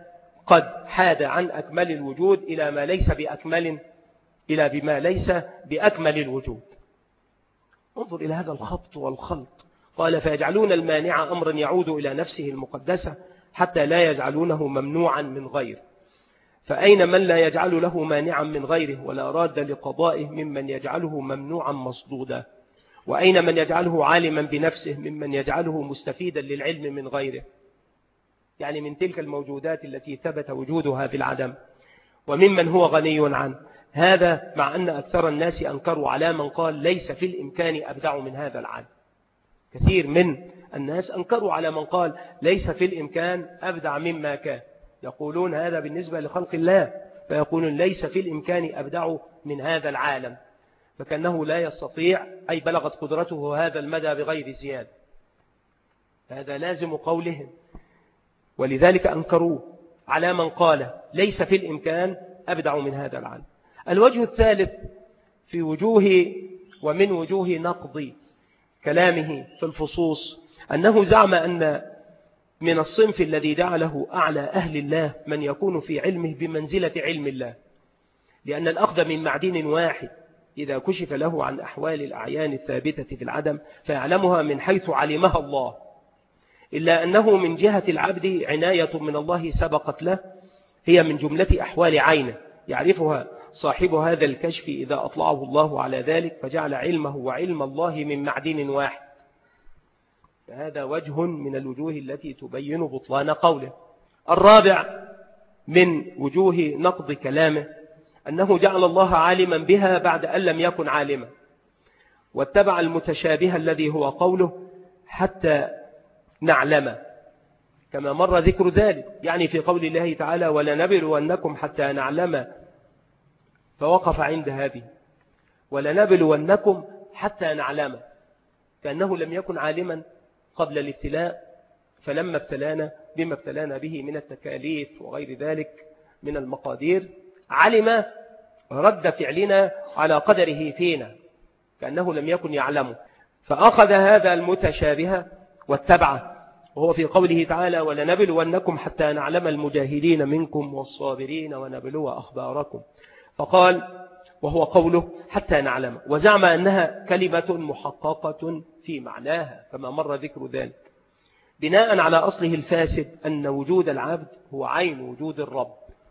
قد حاد عن أكمل الوجود إلى ما ليس بأكمل إلى بما ليس بأكمل الوجود. انظر إلى هذا الخبط والخلط. قال فيجعلون المانع أمرا يعود إلى نفسه المقدسة حتى لا يجعلونه ممنوعا من غيره. فأين من لا يجعل له مانعا من غيره ولا راد لقضائه ممن يجعله ممنوعا مصدودا؟ وأين من يجعله عالما بنفسه ممن يجعله مستفيدا للعلم من غيره؟ يعني من تلك الموجودات التي ثبت وجودها في العدم، وممن هو غني عنه. هذا مع أن أكثر الناس أنكروا على من قال ليس في الإمكان أبدع من هذا العدم. كثير من الناس أنكروا على من قال ليس في الإمكان أبدع مما كان، يقولون هذا بالنسبة لخلق الله، فيقولون ليس في الإمكان أبدع من هذا العالم، فكأنه لا يستطيع، أي بلغت قدرته هذا المدى بغير زيادة. هذا لازم قولهم، ولذلك أنكروه على من قال ليس في الإمكان أبدع من هذا العالم. الوجه الثالث في وجوه ومن وجوه نقض كلامه في الفصوص أنه زعم أن من الصنف الذي جعله أعلى أهل الله من يكون في علمه بمنزلة علم الله، لأن الأخذ من معدن واحد إذا كشف له عن أحوال الأعيان الثابتة في العدم فيعلمها من حيث علمها الله، إلا أنه من جهة العبد عناية من الله سبقت له، هي من جملة أحوال عينه يعرفها صاحب هذا الكشف إذا أطلعه الله على ذلك، فجعل علمه وعلم الله من معدن واحد. فهذا وجه من الوجوه التي تبين بطلان قوله. الرابع من وجوه نقض كلامه أنه جعل الله عالما بها بعد أن لم يكن عالما، واتبع المتشابه الذي هو قوله حتى نعلم، كما مر ذكر ذلك، يعني في قول الله تعالى ولنبلونكم حتى نعلم، فوقف عند هذه ولنبلونكم حتى نعلم، كأنه لم يكن عالما قبل الابتلاء، فلما ابتلانا بما ابتلانا به من التكاليف وغير ذلك من المقادير علم رد فعلنا على قدره فينا، كأنه لم يكن يعلمه، فأخذ هذا المتشابه واتبعه، وهو في قوله تعالى ولنبلونكم حتى نعلم المجاهدين منكم والصابرين ونبلو أخباركم، فقال وهو قوله حتى نعلم، وزعم أنها كلمة محققة في معناها كما مر ذكر ذلك، بناء على أصله الفاسد أن وجود العبد هو عين وجود الرب،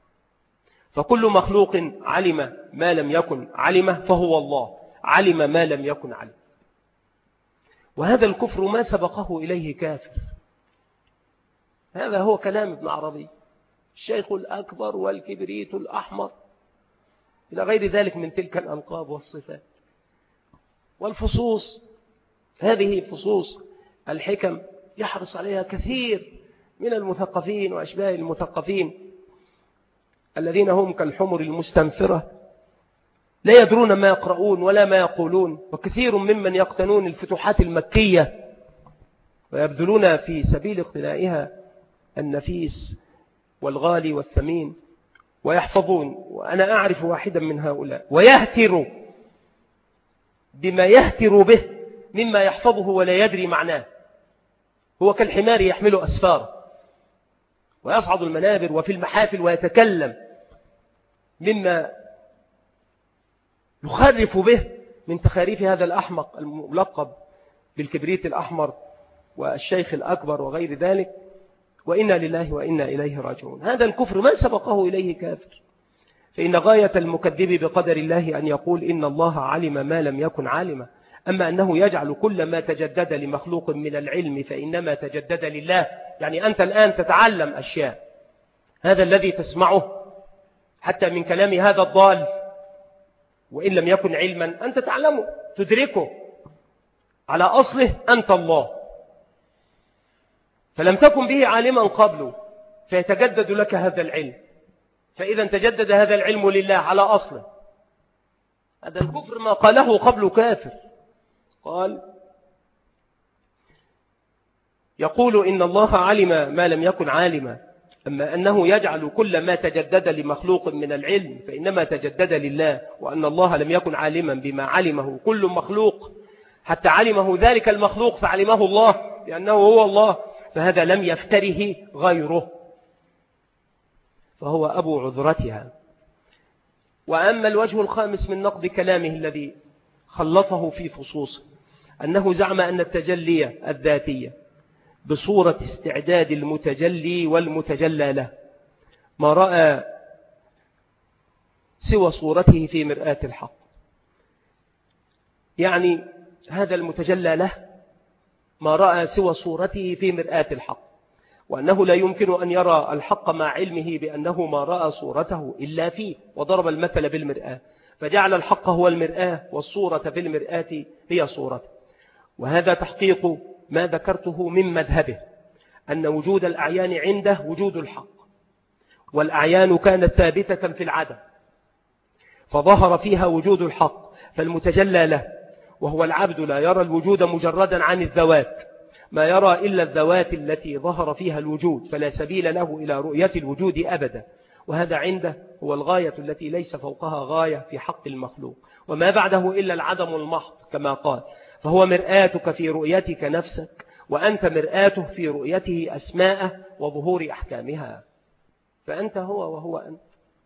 فكل مخلوق علم ما لم يكن علمه فهو الله علم ما لم يكن علم. وهذا الكفر ما سبقه إليه كافر. هذا هو كلام ابن عربي، الشيخ الأكبر والكبريت الأحمر إلى غير ذلك من تلك الألقاب والصفات والفصوص. هذه فصوص الحكم يحرص عليها كثير من المثقفين وأشباه المثقفين الذين هم كالحمر المستنفرة لا يدرون ما يقرؤون ولا ما يقولون، وكثير ممن يقتنون الفتوحات المكية ويبذلون في سبيل اقتنائها النفيس والغالي والثمين ويحفظون. وأنا أعرف واحدا من هؤلاء ويهتر بما يهتر به مما يحفظه ولا يدري معناه، هو كالحمار يحمل أسفار ويصعد المنابر وفي المحافل ويتكلم مما يخرف به من تخاريف هذا الأحمق الملقب بالكبريت الأحمر والشيخ الأكبر وغير ذلك، وإنا لله وإنا إليه راجعون. هذا الكفر ما سبقه إليه كافر، فإن غاية المكذب بقدر الله أن يقول إن الله علم ما لم يكن عالما، أما أنه يجعل كل ما تجدد لمخلوق من العلم فإنما تجدد لله، يعني أنت الآن تتعلم أشياء، هذا الذي تسمعه حتى من كلام هذا الضال وإن لم يكن علما أنت تعلمه تدركه على أصله أنت الله، فلم تكن به عالما قبله فيتجدد لك هذا العلم، فإذا تجدد هذا العلم لله على أصله. هذا الكفر ما قاله قبل كافر، قال يقول إن الله علم ما لم يكن عالما، أما أنه يجعل كل ما تجدد لمخلوق من العلم فإنما تجدد لله، وأن الله لم يكن عالما بما علمه كل مخلوق حتى علمه ذلك المخلوق فعلمه الله لأنه هو الله، فهذا لم يفتره غيره. فهو أبو عذرتها. وأما الوجه الخامس من نقد كلامه الذي خلطه في فصوصه، أنه زعم أن التجلية الذاتية بصورة استعداد المتجلي والمتجلى له ما رأى سوى صورته في مرآة الحق، يعني هذا المتجلى له ما رأى سوى صورته في مرآة الحق، وأنه لا يمكن أن يرى الحق مع علمه بأنه ما رأى صورته إلا فيه، وضرب المثل بالمرآة فجعل الحق هو المرآة والصورة في المرآة هي صورته. وهذا تحقيق ما ذكرته من مذهبه، أن وجود الأعيان عنده وجود الحق، والأعيان كانت ثابتة في العدم فظهر فيها وجود الحق، فالمتجلى له وهو العبد لا يرى الوجود مجردا عن الذوات، ما يرى إلا الذوات التي ظهر فيها الوجود، فلا سبيل له إلى رؤية الوجود أبدا، وهذا عنده هو الغاية التي ليس فوقها غاية في حق المخلوق، وما بعده إلا العدم المحض كما قال، فهو مرآتك في رؤيتك نفسك، وأنت مرآته في رؤيته أسماءه وظهور أحكامها، فأنت هو وهو أنت.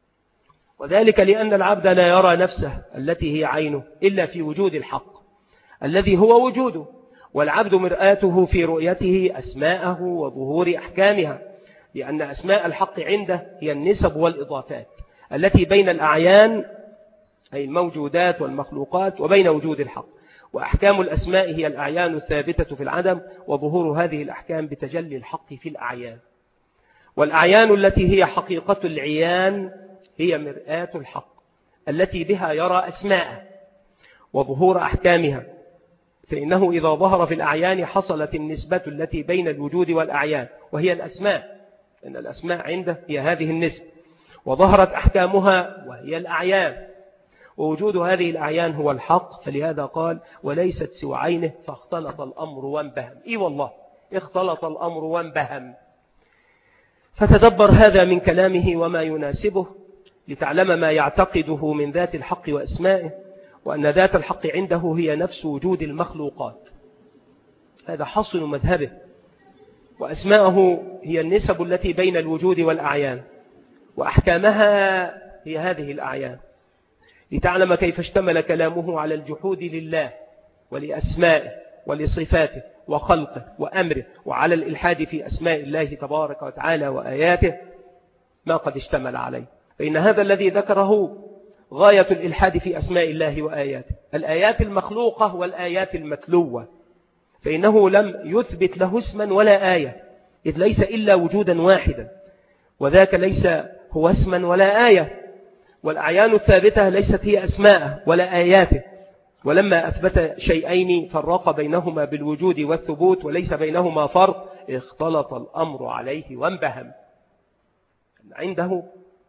وذلك لأن العبد لا يرى نفسه التي هي عينه إلا في وجود الحق الذي هو وجوده، والعبد مرآته في رؤيته أسماءه وظهور أحكامها، لأن أسماء الحق عنده هي النسب والإضافات التي بين الأعيان أي الموجودات والمخلوقات وبين وجود الحق، وأحكام الأسماء هي الأعيان الثابتة في العدم، وظهور هذه الأحكام بتجلي الحق في الأعيان. والأعيان التي هي حقيقة العيان هي مرآة الحق التي بها يرى أسماءه وظهور أحكامها، فإنه إذا ظهر في الأعيان حصلت النسبة التي بين الوجود والأعيان وهي الأسماء، إن الأسماء عنده هي هذه النسبة، وظهرت أحكامها وهي الأعيان، ووجود هذه الأعيان هو الحق، فلهذا قال وليست سوى عينه فاختلط الأمر وانبهم. إي والله اختلط الأمر وانبهم. فتدبر هذا من كلامه وما يناسبه لتعلم ما يعتقده من ذات الحق وأسمائه، وأن ذات الحق عنده هي نفس وجود المخلوقات، هذا حصن مذهبه، وأسماءه هي النسب التي بين الوجود والأعيان، وأحكامها هي هذه الأعيان، لتعلم كيف اشتمل كلامه على الجحود لله ولأسمائه ولصفاته وخلقه وأمره، وعلى الإلحاد في أسماء الله تبارك وتعالى وآياته ما قد اشتمل عليه. فإن هذا الذي ذكره غاية الإلحاد في أسماء الله وآياته، الآيات المخلوقة والآيات المتلوة، فإنه لم يثبت له اسما ولا آية، إذ ليس إلا وجودا واحدا، وذاك ليس هو اسما ولا آية، والأعيان الثابتة ليست هي أسماءه ولا آياته، ولما أثبت شيئين فرق بينهما بالوجود والثبوت وليس بينهما فرق، اختلط الأمر عليه وانبهم. عنده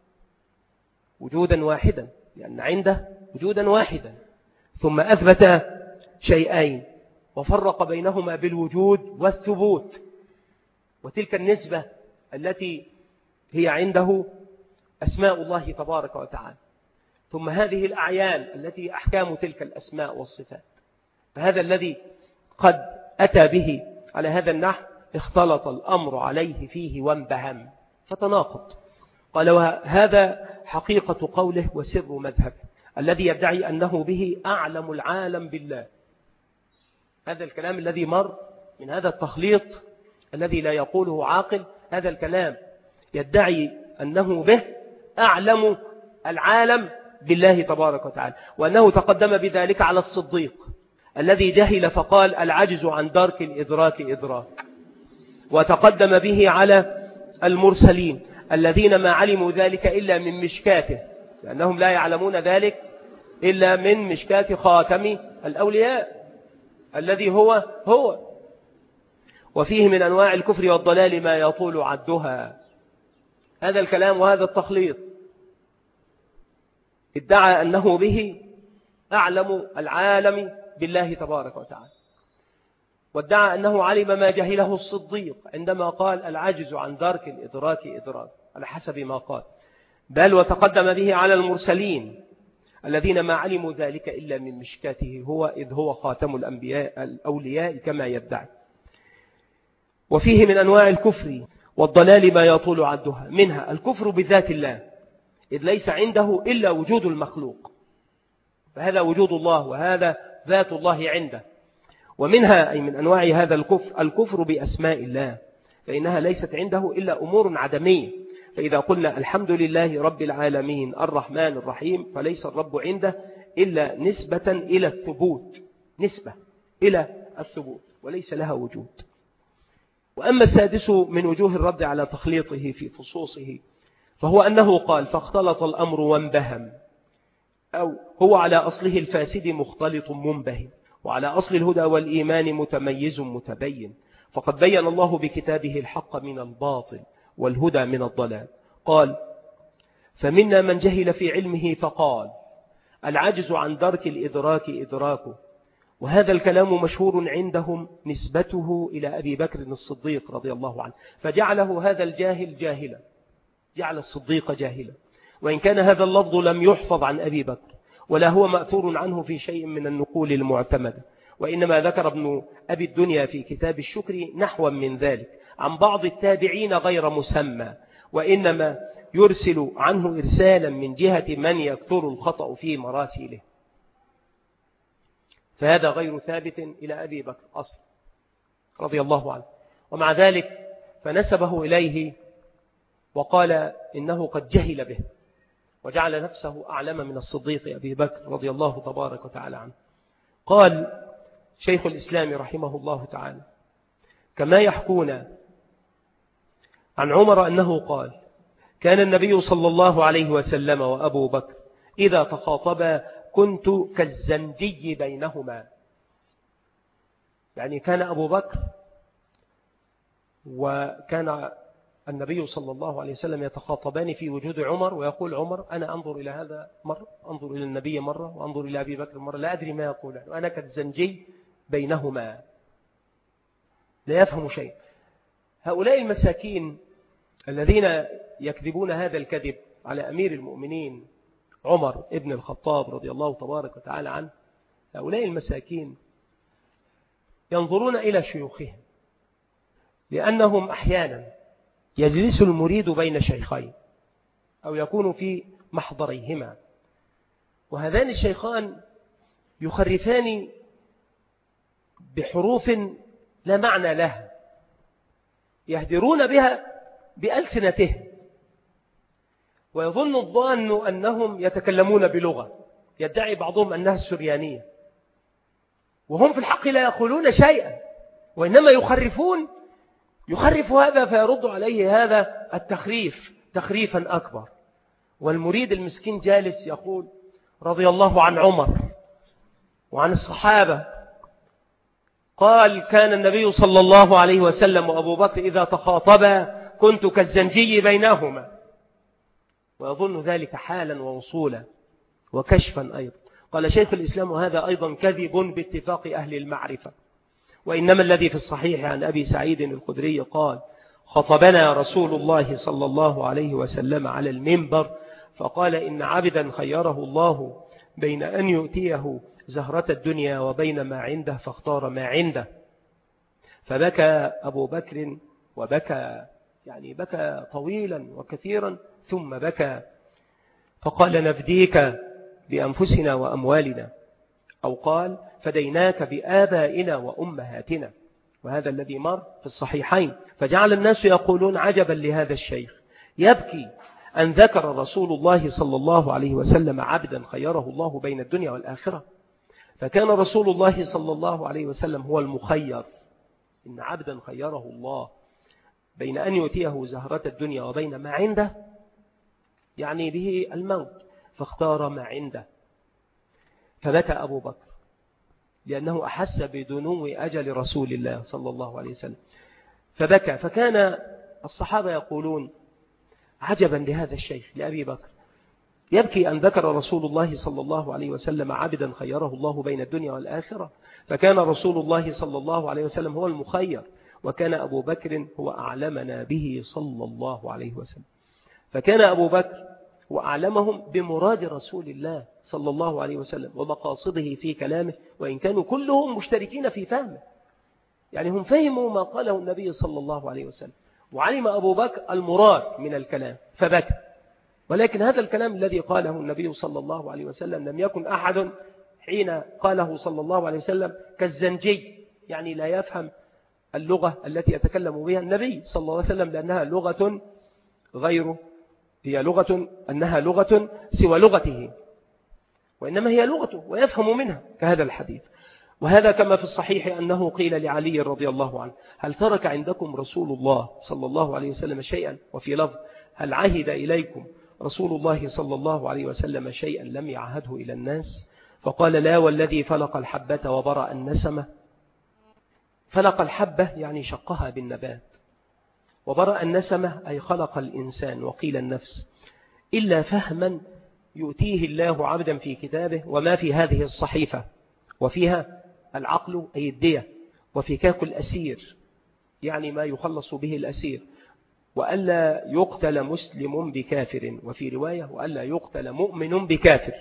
وجودا واحدا، لأن عنده وجودا واحدا، ثم أثبت شيئين وفرق بينهما بالوجود والثبوت، وتلك النسبة التي هي عنده أسماء الله تبارك وتعالى، ثم هذه الأعيان التي أحكام تلك الأسماء والصفات. فهذا الذي قد أتى به على هذا النحو اختلط الأمر عليه فيه وانبهم فتناقض. قال وهذا حقيقة قوله وسر مذهب الذي يدعي أنه به أعلم العالم بالله. هذا الكلام الذي مر من هذا التخليط الذي لا يقوله عاقل، هذا الكلام يدعي أنه به أعلم العالم بالله تبارك وتعالى، وأنه تقدم بذلك على الصديق الذي جهل فقال العجز عن درك الإدراك إدراك، وتقدم به على المرسلين الذين ما علموا ذلك إلا من مشكاته، لأنهم لا يعلمون ذلك إلا من مشكاة خاتم الأولياء الذي هو هو. وفيه من أنواع الكفر والضلال ما يطول عدها. هذا الكلام وهذا التخليط ادعى أنه به أعلم العالم بالله تبارك وتعالى، وادعى أنه علم ما جهله الصديق عندما قال العجز عن درك الإدراك إدراك على حسب ما قال، بل وتقدم به على المرسلين الذين ما علموا ذلك إلا من مشكاته هو، إذ هو خاتم الأنبياء الأولياء كما يدعي. وفيه من أنواع الكفر والضلال ما يطول عدها، منها الكفر بذات الله إذ ليس عنده إلا وجود المخلوق، فهذا وجود الله وهذا ذات الله عنده. ومنها أي من أنواع هذا الكفر الكفر بأسماء الله، فإنها ليست عنده إلا أمور عدمية. فإذا قلنا الحمد لله رب العالمين الرحمن الرحيم، فليس الرب عنده إلا نسبة إلى الثبوت، نسبة إلى الثبوت وليس لها وجود. وأما السادس من وجوه الرد على تخليطه في فصوصه فهو أنه قال فاختلط الأمر وانبهم، أو هو على أصله الفاسد مختلط منبهم، وعلى أصل الهدى والإيمان متميز متبين. فقد بين الله بكتابه الحق من الباطل والهدى من الضلال. قال فمنا من جهل في علمه فقال العجز عن درك الإدراك إدراكه. وهذا الكلام مشهور عندهم نسبته إلى أبي بكر الصديق رضي الله عنه، فجعله هذا الجاهل جاهلا، جعل الصديق جاهلا، وإن كان هذا اللفظ لم يحفظ عن أبي بكر ولا هو مأثور عنه في شيء من النقول المعتمدة، وإنما ذكر ابن أبي الدنيا في كتاب الشكر نحوا من ذلك عن بعض التابعين غير مسمى، وإنما يرسل عنه إرسالا من جهة من يكثر الخطأ في مراسله، فهذا غير ثابت إلى أبي بكر أصلا رضي الله عنه. ومع ذلك فنسبه إليه وقال إنه قد جهل به، وجعل نفسه أعلم من الصديق أبي بكر رضي الله تبارك وتعالى عنه. قال شيخ الإسلام رحمه الله تعالى كما يحكون عن عمر أنه قال كان النبي صلى الله عليه وسلم وأبو بكر إذا تخاطبا كنت كالزنجي بينهما، يعني كان أبو بكر وكان النبي صلى الله عليه وسلم يتخاطبان في وجود عمر، ويقول عمر أنا أنظر إلى هذا مرة، أنظر إلى النبي مرة، وأنظر إلى أبي بكر مرة، لا أدري ما يقول، أنا كالزنجي بينهما، لا يفهم شيء. هؤلاء المساكين الذين يكذبون هذا الكذب على أمير المؤمنين عمر ابن الخطاب رضي الله تبارك وتعالى عنه، هؤلاء المساكين ينظرون إلى شيوخهم، لأنهم أحيانا يجلس المريد بين شيخين أو يكون في محضريهما، وهذان الشيخان يخرفان بحروف لا معنى لها، يهدرون بها بألسنتهم، ويظن الظان أنهم يتكلمون بلغة يدعي بعضهم أنها السريانية، وهم في الحق لا يقولون شيئا، وإنما يخرفون، يخرف هذا فيرد عليه هذا التخريف تخريفا أكبر. والمريد المسكين جالس يقول رضي الله عن عمر وعن الصحابة قال كان النبي صلى الله عليه وسلم وأبو بكر إذا تخاطبا كنت كالزنجي بينهما، ويظن ذلك حالا ووصولا وكشفا أيضا. قال شيخ الإسلام وهذا أيضا كذب باتفاق أهل المعرفة، وإنما الذي في الصحيح عن أبي سعيد الخدري قال خطبنا رسول الله صلى الله عليه وسلم على المنبر فقال إن عبدا خيره الله بين أن يؤتيه زهرة الدنيا وبين ما عنده فاختار ما عنده، فبكى أبو بكر وبكى، يعني بكى طويلا وكثيرا ثم بكى فقال نفديك بأنفسنا وأموالنا، أو قال فديناك بآبائنا وأمهاتنا، وهذا الذي مر في الصحيحين. فجعل الناس يقولون عجبا لهذا الشيخ يبكي أن ذكر رسول الله صلى الله عليه وسلم عبدا خيره الله بين الدنيا والآخرة، فكان رسول الله صلى الله عليه وسلم هو المخير، إن عبدا خيره الله بين أن يؤتيه زهرة الدنيا وبين ما عنده، يعني به الموت، فاختار ما عنده. فبكى أبو بكر لأنه أحس بدنو أجل رسول الله صلى الله عليه وسلم، فبكى. فكان الصحابة يقولون عجبا لهذا الشيخ لأبي بكر يبكي أن ذكر رسول الله صلى الله عليه وسلم عبدا خيره الله بين الدنيا والآخرة، فكان رسول الله صلى الله عليه وسلم هو المخير، وكان أبو بكر هو أعلمنا به صلى الله عليه وسلم. فكان أبو بكر هو أعلمهم بمراد رسول الله صلى الله عليه وسلم ومقاصده في كلامه، وإن كانوا كلهم مشتركين في فهمه، يعني هم فهموا ما قاله النبي صلى الله عليه وسلم، وعلم أبو بكر المراد من الكلام فبكى. ولكن هذا الكلام الذي قاله النبي صلى الله عليه وسلم لم يكن أحد حين قاله صلى الله عليه وسلم كالزنجي، يعني لا يفهم اللغة التي يتكلم بها النبي صلى الله عليه وسلم، لأنها لغة غيره، هي لغة أنها لغة سوى لغته، وإنما هي لغته ويفهم منها كهذا الحديث. وهذا كما في الصحيح أنه قيل لعلي رضي الله عنه: هل ترك عندكم رسول الله صلى الله عليه وسلم شيئا؟ وفي لفظ: هل عهد إليكم رسول الله صلى الله عليه وسلم شيئا لم يعهده إلى الناس؟ فقال: لا والذي فلق الحبة وبرأ النسمة. فلق الحبة يعني شقها بالنبات، وبرأ النسمة أي خلق الإنسان وقيل النفس، إلا فهما يؤتيه الله عبدا في كتابه وما في هذه الصحيفة، وفيها العقل أي الدية، وفكاك الأسير يعني ما يخلص به الأسير، وألا يقتل مسلم بكافر، وفي رواية وألا يقتل مؤمن بكافر.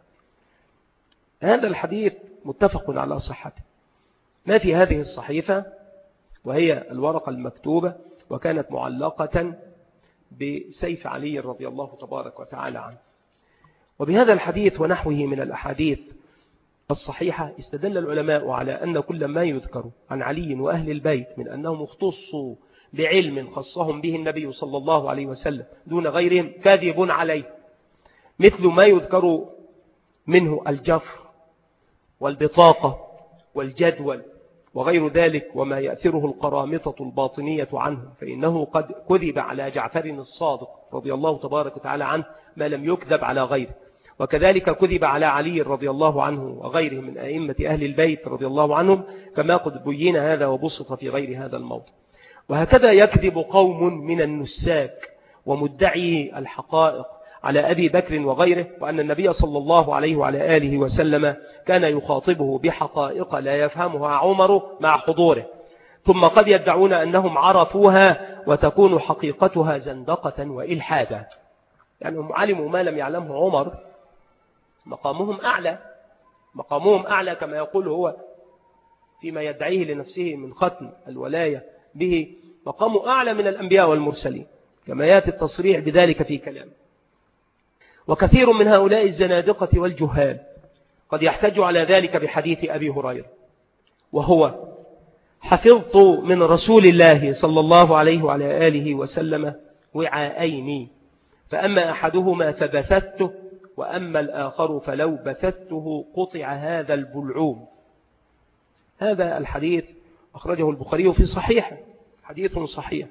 هذا الحديث متفق على صحته. ما في هذه الصحيفة، وهي الورقة المكتوبة، وكانت معلقة بسيف علي رضي الله تبارك وتعالى عنه. وبهذا الحديث ونحوه من الأحاديث الصحيحة استدل العلماء على أن كل ما يذكر عن علي وأهل البيت من أنهم اختصوا بعلم خصهم به النبي صلى الله عليه وسلم دون غيرهم كاذب عليه، مثل ما يذكر منه الجفر والبطاقة والجدول وغير ذلك، وما يأثره القرامطة الباطنية عنه، فإنه قد كذب على جعفر الصادق رضي الله تبارك وتعالى عنه ما لم يكذب على غيره، وكذلك كذب على علي رضي الله عنه وغيره من أئمة أهل البيت رضي الله عنهم، كما قد بين هذا وبسط في غير هذا الموضع. وهكذا يكذب قوم من النساك ومدعي الحقائق على أبي بكر وغيره، وأن النبي صلى الله عليه وعلى آله وسلم كان يخاطبه بحقائق لا يفهمها عمر مع حضوره، ثم قد يدعون أنهم عرفوها وتكون حقيقتها زندقة وإلحادا. يعني هم علموا ما لم يعلمه عمر، مقامهم أعلى، مقامهم أعلى كما يقول هو فيما يدعيه لنفسه من ختم الولاية به، مقامه أعلى من الأنبياء والمرسلين، كما يأتي التصريح بذلك في كلام. وكثير من هؤلاء الزنادقة والجهال قد يحتج على ذلك بحديث أبي هريرة، وهو: حفظت من رسول الله صلى الله عليه وعلى آله وسلم وعاءين، فأما أحدهما فبثثته، وأما الآخر فلو بثثته قطع هذا البلعوم. هذا الحديث أخرجه البخاري في صحيحه، حديث صحيح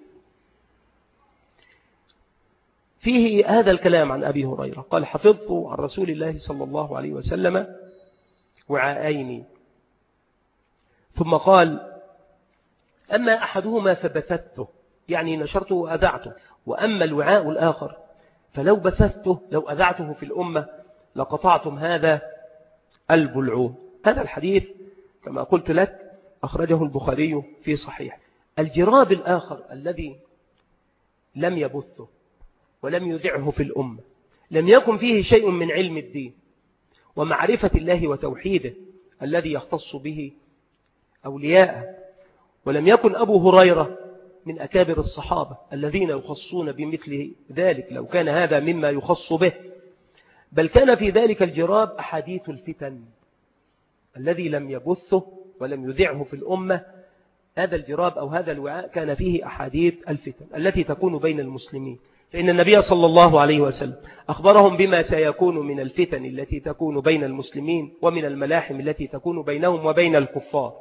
فيه هذا الكلام عن أبي هريرة، قال: حفظت عن رسول الله صلى الله عليه وسلم وعاءين، ثم قال: أما أحدهما فبثثته، يعني نشرته وأذعته، وأما الوعاء الآخر فلو بثثته، لو أذعته في الأمة لقطعتم هذا البلعوم. هذا الحديث كما قلت لك أخرجه البخاري في صحيح. الجراب الآخر الذي لم يبثه ولم يذعه في الأمة، لم يكن فيه شيء من علم الدين ومعرفة الله وتوحيده الذي يختص به أولياءه، ولم يكن أبو هريرة من أكابر الصحابة الذين يخصون بمثل ذلك لو كان هذا مما يخص به، بل كان في ذلك الجراب أحاديث الفتن الذي لم يبثه ولم يذعه في الأمة. هذا الجراب أو هذا الوعاء كان فيه أحاديث الفتن التي تكون بين المسلمين، فإن النبي صلى الله عليه وسلم أخبرهم بما سيكون من الفتن التي تكون بين المسلمين ومن الملاحم التي تكون بينهم وبين الكفار.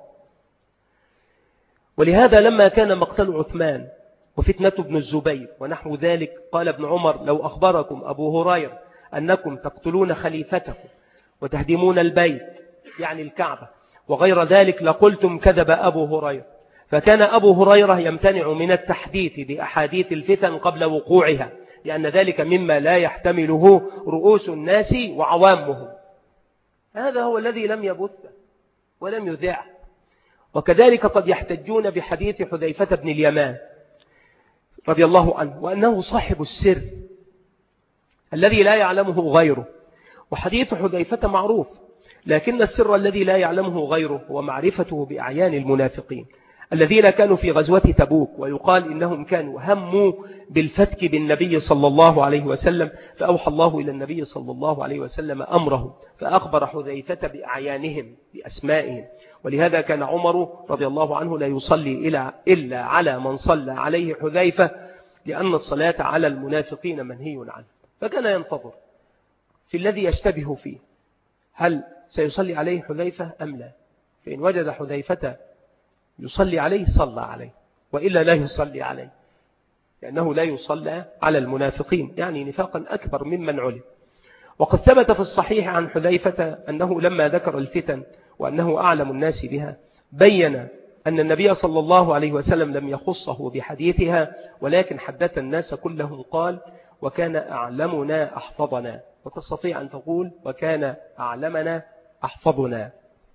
ولهذا لما كان مقتل عثمان وفتنة ابن الزبير ونحو ذلك، قال ابن عمر: لو أخبركم أبو هريرة أنكم تقتلون خليفتكم وتهدمون البيت يعني الكعبة وغير ذلك لقلتم كذب أبو هريرة. فكان أبو هريرة يمتنع من التحديث بأحاديث الفتن قبل وقوعها، لأن ذلك مما لا يحتمله رؤوس الناس وعوامهم. هذا هو الذي لم يبث ولم يذع. وكذلك قد يحتجون بحديث حذيفة بن اليمان رضي الله عنه، وأنه صاحب السر الذي لا يعلمه غيره. وحديث حذيفة معروف، لكن السر الذي لا يعلمه غيره هو معرفته بأعيان المنافقين الذين كانوا في غزوة تبوك، ويقال إنهم كانوا هموا بالفتك بالنبي صلى الله عليه وسلم، فأوحى الله إلى النبي صلى الله عليه وسلم أمره، فأخبر حذيفة بأعيانهم بأسمائهم. ولهذا كان عمر رضي الله عنه لا يصلي إلا على من صلى عليه حذيفة، لأن الصلاة على المنافقين منهي عنه. فكان ينتظر في الذي يشتبه فيه، هل سيصلي عليه حذيفة أم لا؟ فإن وجد حذيفة يصلي عليه صلى عليه، وإلا لا يصلي عليه، لأنه لا يصلى على المنافقين، يعني نفاقا أكبر ممن علم. وقد ثبت في الصحيح عن حذيفة أنه لما ذكر الفتن وأنه أعلم الناس بها، بين أن النبي صلى الله عليه وسلم لم يخصه بحديثها، ولكن حدث الناس كلهم، قال: وكان أعلمنا أحفظنا. وتستطيع أن تقول: وكان أعلمنا أحفظنا.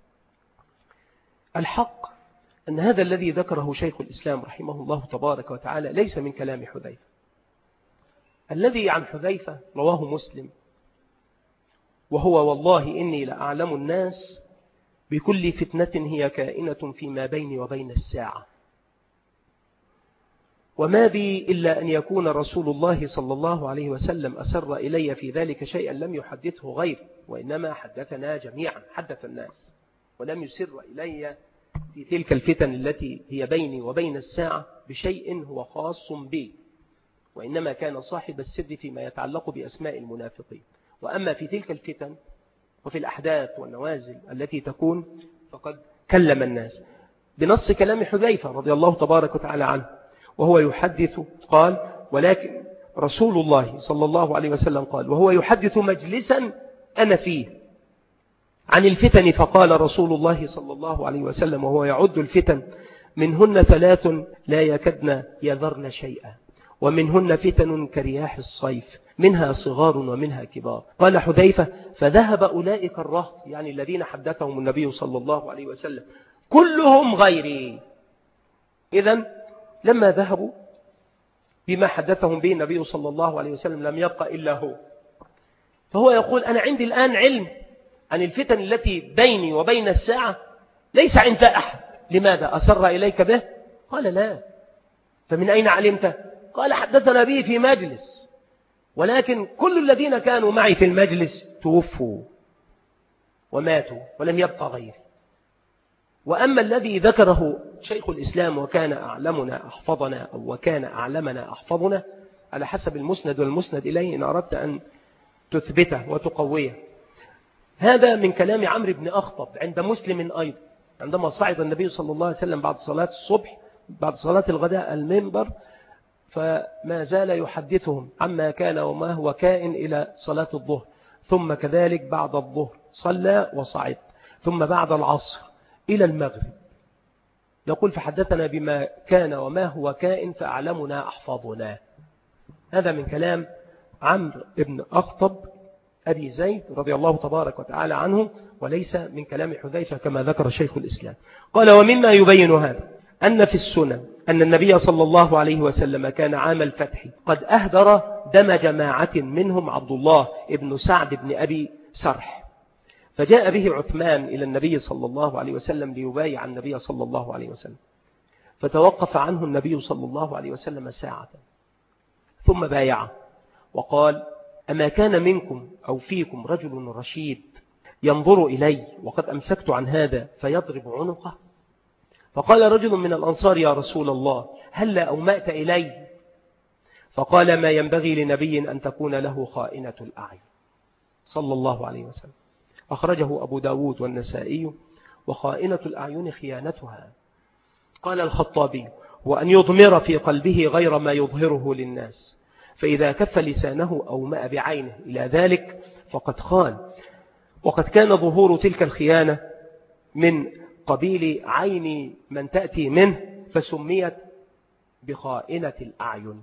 الحق أن هذا الذي ذكره شيخ الإسلام رحمه الله تبارك وتعالى ليس من كلام حذيفة. الذي عن حذيفة رواه مسلم، وهو: والله إني لأعلم الناس بكل فتنة هي كائنة فيما بيني وبين الساعة، وما بي إلا أن يكون رسول الله صلى الله عليه وسلم أسر إلي في ذلك شيئا لم يحدثه غير، وإنما حدثنا جميعا، حدث الناس، ولم يسر إلي في تلك الفتن التي هي بيني وبين الساعة بشيء هو خاص بي، وإنما كان صاحب السر فيما يتعلق بأسماء المنافقين. وأما في تلك الفتن وفي الأحداث والنوازل التي تكون فقد كلم الناس بنص كلام حذيفة رضي الله تبارك وتعالى عنه، وهو يحدث قال: ولكن رسول الله صلى الله عليه وسلم قال وهو يحدث مجلسا أنا فيه عن الفتن، فقال رسول الله صلى الله عليه وسلم وهو يعد الفتن: منهن ثلاث لا يكدن يذرن شيئا، ومنهن فتن كرياح الصيف، منها صغار ومنها كبار. قال حذيفة: فذهب أولئك الرهط، يعني الذين حدثهم النبي صلى الله عليه وسلم، كلهم غيري. إذن لما ذهبوا بما حدثهم به النبي صلى الله عليه وسلم لم يبقى إلا هو. فهو يقول: أنا عندي الآن علم عن الفتن التي بيني وبين الساعة ليس عند أحد. لماذا؟ أسر إليك به؟ قال: لا. فمن أين علمت؟ قال: حدثنا به في مجلس، ولكن كل الذين كانوا معي في المجلس توفوا وماتوا ولم يبقى غيري. وأما الذي ذكره شيخ الإسلام وكان أعلمنا أحفظنا، أو وكان أعلمنا أحفظنا، على حسب المسند والمسند إليه إن أردت أن تثبته وتقويه، هذا من كلام عمرو بن أخطب عند مسلم أيضا، عندما صعد النبي صلى الله عليه وسلم بعد صلاة الصبح بعد صلاة الغداء المنبر، فما زال يحدثهم عما كان وما هو كائن إلى صلاة الظهر، ثم كذلك بعد الظهر صلى وصعد، ثم بعد العصر إلى المغرب يقول: فحدثنا بما كان وما هو كائن فأعلمنا أحفظنا. هذا من كلام عمرو بن أخطب أبي زيد رضي الله تبارك وتعالى عنه، وليس من كلام حذيفة كما ذكر شيخ الإسلام. قال: ومما يبين هذا أن في السنن أن النبي صلى الله عليه وسلم كان عام الفتح قد أهدر دم جماعة منهم عبد الله ابن سعد بن أبي سرح، فجاء به عثمان إلى النبي صلى الله عليه وسلم ليبايع النبي صلى الله عليه وسلم، فتوقف عنه النبي صلى الله عليه وسلم ساعة ثم بايعه وقال: أما كان منكم أو فيكم رجل رشيد ينظر إلي وقد أمسكت عن هذا فيضرب عنقه؟ فقال رجل من الأنصار: يا رسول الله، هل أومأت إلي؟ فقال: ما ينبغي لنبي أن تكون له خائنة الأعين صلى الله عليه وسلم. أخرجه أبو داود والنسائي. وخائنة الأعين خيانتها. قال الخطابي: وأن يضمر في قلبه غير ما يظهره للناس، فإذا كف لسانه أومأ بعينه إلى ذلك فقد خان. وقد كان ظهور تلك الخيانة من قبيل عين من تأتي منه، فسميت بخائنة الأعين،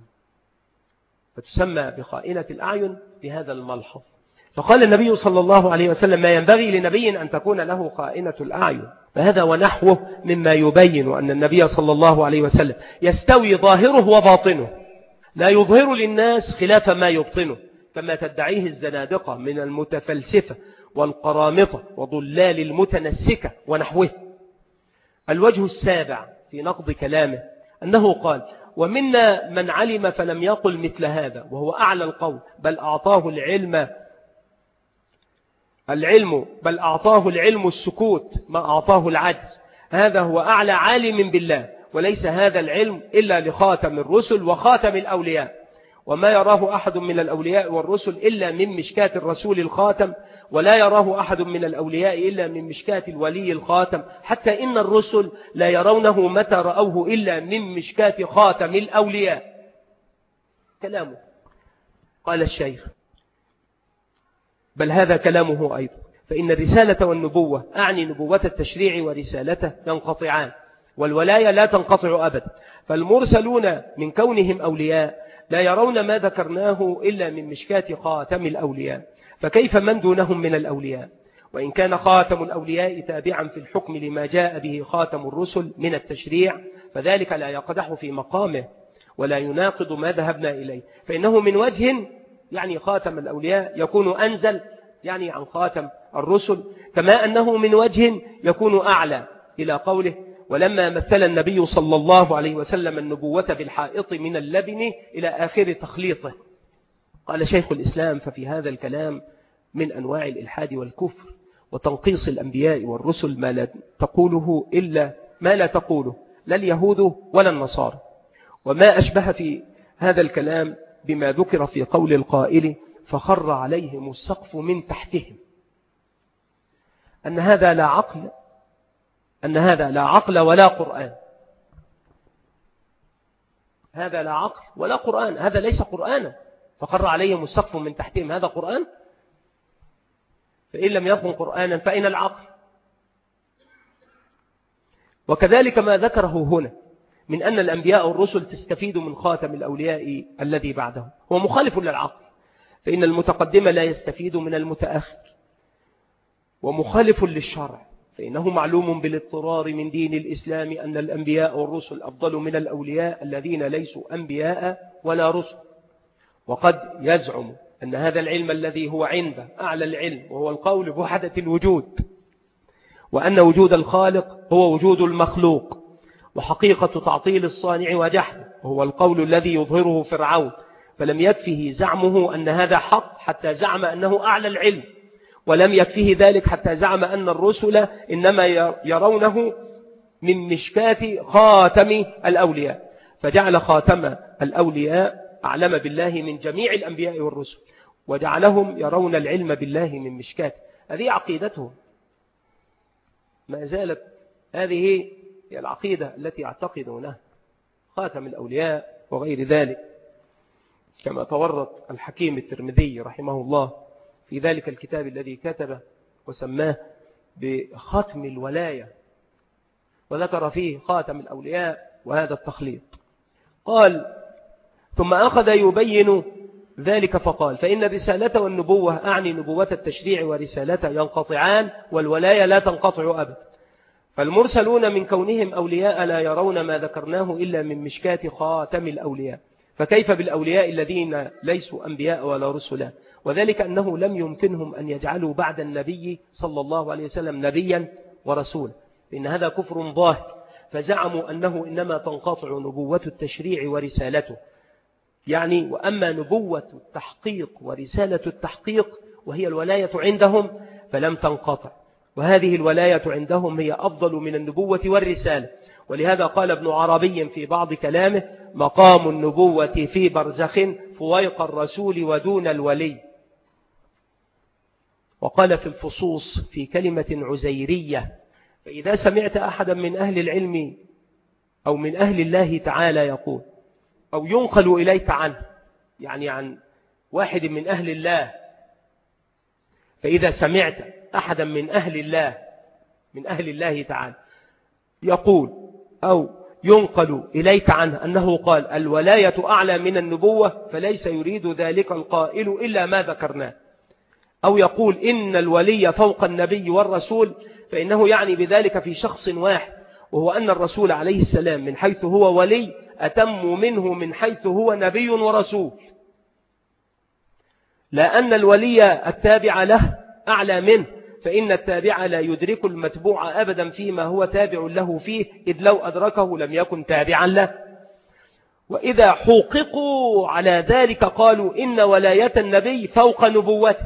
فتسمى بخائنة الأعين بهذا الملحظ. فقال النبي صلى الله عليه وسلم: ما ينبغي لنبي أن تكون له خائنة الأعين. فهذا ونحوه مما يبين أن النبي صلى الله عليه وسلم يستوي ظاهره وباطنه، لا يظهر للناس خلاف ما يبطنه، كما تدعيه الزنادقة من المتفلسفة والقرامطة وضلال المتنسكة ونحوه. الوجه السابع في نقض كلامه أنه قال: ومنا من علم فلم يقل مثل هذا وهو أعلى القول، بل أعطاه العلم العلم بل أعطاه العلم السكوت ما أعطاه العجز. هذا هو أعلى عالم بالله، وليس هذا العلم إلا لخاتم الرسل وخاتم الأولياء، وما يراه أحد من الأولياء والرسل إلا من مشكاة الرسول الخاتم، ولا يراه أحد من الأولياء إلا من مشكاة الولي الخاتم، حتى إن الرسل لا يرونه متى رأوه إلا من مشكاة خاتم الأولياء. كلامه. قال الشيخ: بل هذا كلامه أيضا، فإن الرسالة والنبوة، أعني نبوة التشريع ورسالته، ينقطعان، والولاية لا تنقطع أبدا. فالمرسلون من كونهم أولياء لا يرون ما ذكرناه إلا من مشكاة خاتم الأولياء، فكيف من دونهم من الأولياء؟ وإن كان خاتم الأولياء تابعا في الحكم لما جاء به خاتم الرسل من التشريع، فذلك لا يقدح في مقامه ولا يناقض ما ذهبنا إليه، فإنه من وجه يعني خاتم الأولياء يكون أنزل يعني عن خاتم الرسل، كما أنه من وجه يكون أعلى، إلى قوله: ولما مثل النبي صلى الله عليه وسلم النبوة بالحائط من اللبن إلى آخر تخليطه. قال شيخ الإسلام: ففي هذا الكلام من أنواع الإلحاد والكفر وتنقيص الأنبياء والرسل ما لا تقوله إلا ما لا تقوله لا اليهود ولا النصارى، وما أشبه في هذا الكلام بما ذكر في قول القائل: فخر عليهم السقف من تحتهم، أن هذا لا عقل أن هذا لا عقل ولا قرآن. هذا لا عقل ولا قرآن، هذا ليس قرآنا. فخر عليهم السقف من تحتهم، هذا قرآن؟ فإن لم يكن قرآنا فأين العقل؟ وكذلك ما ذكره هنا من أن الأنبياء والرسل تستفيد من خاتم الأولياء الذي بعده هو مخالف للعقل، فإن المتقدم لا يستفيد من المتأخر، ومخالف للشرع، فإنه معلوم بالاضطرار من دين الإسلام أن الأنبياء والرسل أفضل من الأولياء الذين ليسوا أنبياء ولا رسل. وقد يزعم أن هذا العلم الذي هو عنده أعلى العلم وهو القول بوحدة الوجود، وأن وجود الخالق هو وجود المخلوق، وحقيقة تعطيل الصانع وجحده وهو القول الذي يظهره فرعون، فلم يكفه زعمه أن هذا حق حتى زعم أنه أعلى العلم، ولم يكفه ذلك حتى زعم أن الرسل إنما يرونه من مشكاة خاتم الأولياء، فجعل خاتم الأولياء أعلم بالله من جميع الأنبياء والرسل، وجعلهم يرون العلم بالله من مشكاة. هذه عقيدتهم، ما زالت هذه هي العقيدة التي يعتقدونها، خاتم الأولياء وغير ذلك، كما تورط الحكيم الترمذي رحمه الله في ذلك الكتاب الذي كتبه وسماه بختم الولاية، وذكر فيه خاتم الأولياء وهذا التخليط. قال: ثم أخذ يبين ذلك فقال: فإن الرسالة والنبوة، أعني نبوة التشريع ورسالته، ينقطعان، والولاية لا تنقطع أبدا. فالمرسلون من كونهم أولياء لا يرون ما ذكرناه إلا من مشكاة خاتم الأولياء، فكيف بالأولياء الذين ليسوا أنبياء ولا رسلا؟ وذلك أنه لم يمكنهم أن يجعلوا بعد النبي صلى الله عليه وسلم نبيا ورسولا، إن هذا كفر ظاهر، فزعموا أنه إنما تنقطع نبوة التشريع ورسالته، يعني وأما نبوة التحقيق ورسالة التحقيق وهي الولاية عندهم فلم تنقطع، وهذه الولاية عندهم هي أفضل من النبوة والرسالة. ولهذا قال ابن عربي في بعض كلامه: مقام النبوة في برزخ فويق الرسول ودون الولي. وقال في الفصوص في كلمة عزيرية: فإذا سمعت أحدا من أهل العلم أو من أهل الله تعالى يقول أو ينقل إليك عنه، يعني عن واحد من أهل الله، فإذا سمعت أحدا من أهل الله من أهل الله تعالى يقول أو ينقل إليك عنه أنه قال الولاية أعلى من النبوة، فليس يريد ذلك القائل إلا ما ذكرناه. أو يقول إن الولي فوق النبي والرسول، فإنه يعني بذلك في شخص واحد، وهو أن الرسول عليه السلام من حيث هو ولي أتم منه من حيث هو نبي ورسول، لأن الولي التابع له أعلى منه، فإن التابع لا يدرك المتبوع أبدا فيما هو تابع له فيه، إذ لو أدركه لم يكن تابعا له. وإذا حققوا على ذلك قالوا إن ولاية النبي فوق نبوته،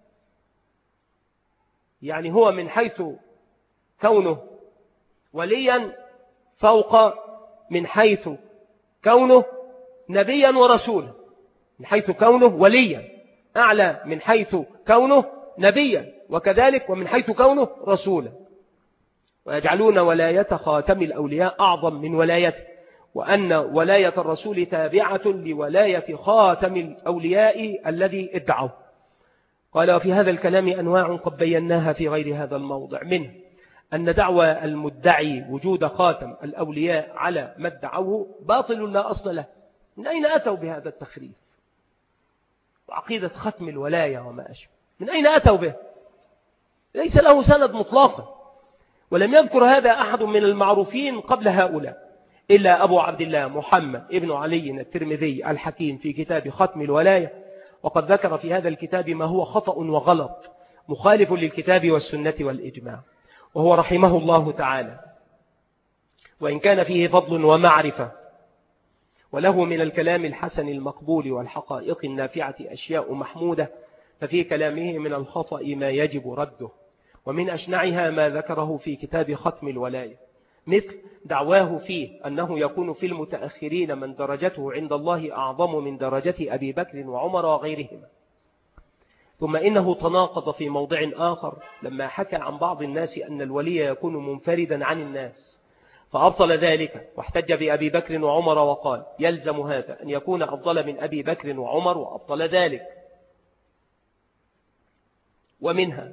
يعني هو من حيث كونه وليا فوق من حيث كونه نبيا ورسولا، من حيث كونه وليا أعلى من حيث كونه نبيا، وكذلك ومن حيث كونه رسولا. ويجعلون ولاية خاتم الأولياء أعظم من ولايته، وأن ولاية الرسول تابعة لولاية خاتم الأولياء الذي ادعوا. قال وفي هذا الكلام أنواع قد بيناها في غير هذا الموضع، منه أن دعوى المدعي وجود خاتم الأولياء على ما ادعوه باطل لا أصل له. من أين أتوا بهذا التخريف وعقيدة ختم الولاية وما أشبه؟ من أين أتوا به؟ ليس له سند مطلقا، ولم يذكر هذا أحد من المعروفين قبل هؤلاء إلا أبو عبد الله محمد ابن علي الترمذي الحكيم في كتاب ختم الولاية، وقد ذكر في هذا الكتاب ما هو خطأ وغلط مخالف للكتاب والسنة والإجماع. وهو رحمه الله تعالى وإن كان فيه فضل ومعرفة وله من الكلام الحسن المقبول والحقائق النافعة أشياء محمودة، ففي كلامه من الخطأ ما يجب رده، ومن أشنعها ما ذكره في كتاب ختم الولاية، مثل دعواه فيه أنه يكون في المتأخرين من درجته عند الله أعظم من درجة أبي بكر وعمر وغيرهما. ثم إنه تناقض في موضع آخر لما حكى عن بعض الناس أن الولي يكون منفردا عن الناس، فأبطل ذلك واحتج بأبي بكر وعمر وقال يلزم هذا أن يكون أفضل من أبي بكر وعمر، وأبطل ذلك. ومنها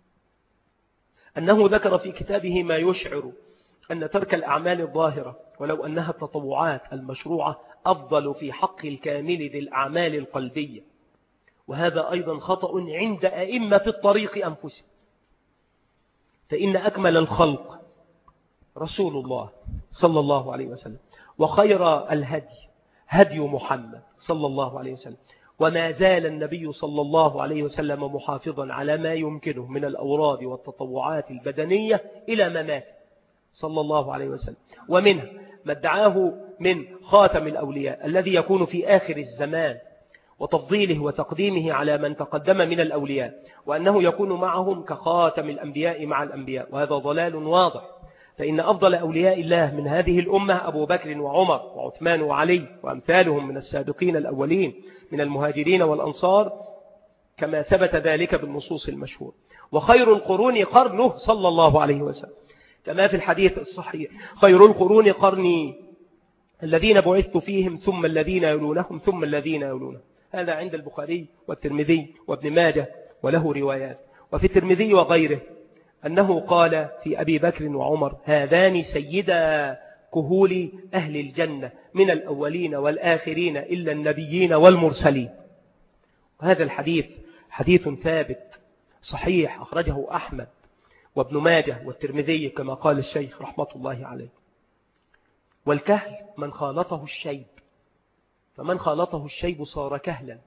أنه ذكر في كتابه ما يشعر أن ترك الأعمال الظاهرة ولو أنها التطوعات المشروعة أفضل في حق الكامل ذي الأعمال القلبية، وهذا أيضا خطأ عند أئمة الطريق أنفسهم، فإن أكمل الخلق رسول الله صلى الله عليه وسلم، وخير الهدي هدي محمد صلى الله عليه وسلم، وما زال النبي صلى الله عليه وسلم محافظا على ما يمكنه من الأوراد والتطوعات البدنية إلى مماته صلى الله عليه وسلم. ومنه ما ادعاه من خاتم الأولياء الذي يكون في آخر الزمان، وتفضيله وتقديمه على من تقدم من الأولياء، وأنه يكون معهم كخاتم الأنبياء مع الأنبياء، وهذا ضلال واضح. فإن أفضل أولياء الله من هذه الأمة أبو بكر وعمر وعثمان وعلي وأمثالهم من السابقين الأولين من المهاجرين والأنصار، كما ثبت ذلك بالنصوص المشهور. وخير القرون قرنه صلى الله عليه وسلم، كما في الحديث الصحيح خير القرون قرني الذين بعثت فيهم ثم الذين يلونهم ثم الذين يلونهم. هذا عند البخاري والترمذي وابن ماجه وله روايات. وفي الترمذي وغيره أنه قال في أبي بكر وعمر هذان سيدا كهول أهل الجنة من الأولين والآخرين إلا النبيين والمرسلين. وهذا الحديث حديث ثابت صحيح أخرجه أحمد وابن ماجه والترمذي كما قال الشيخ رحمة الله عليه. والكهل من خالطه الشيب، فمن خالطه الشيب صار كهلا،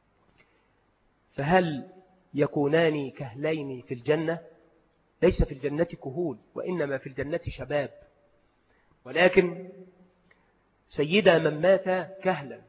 فهل يكونان كهلين في الجنة؟ ليس في الجنة كهول، وإنما في الجنة شباب، ولكن سيدا من مات كهلا،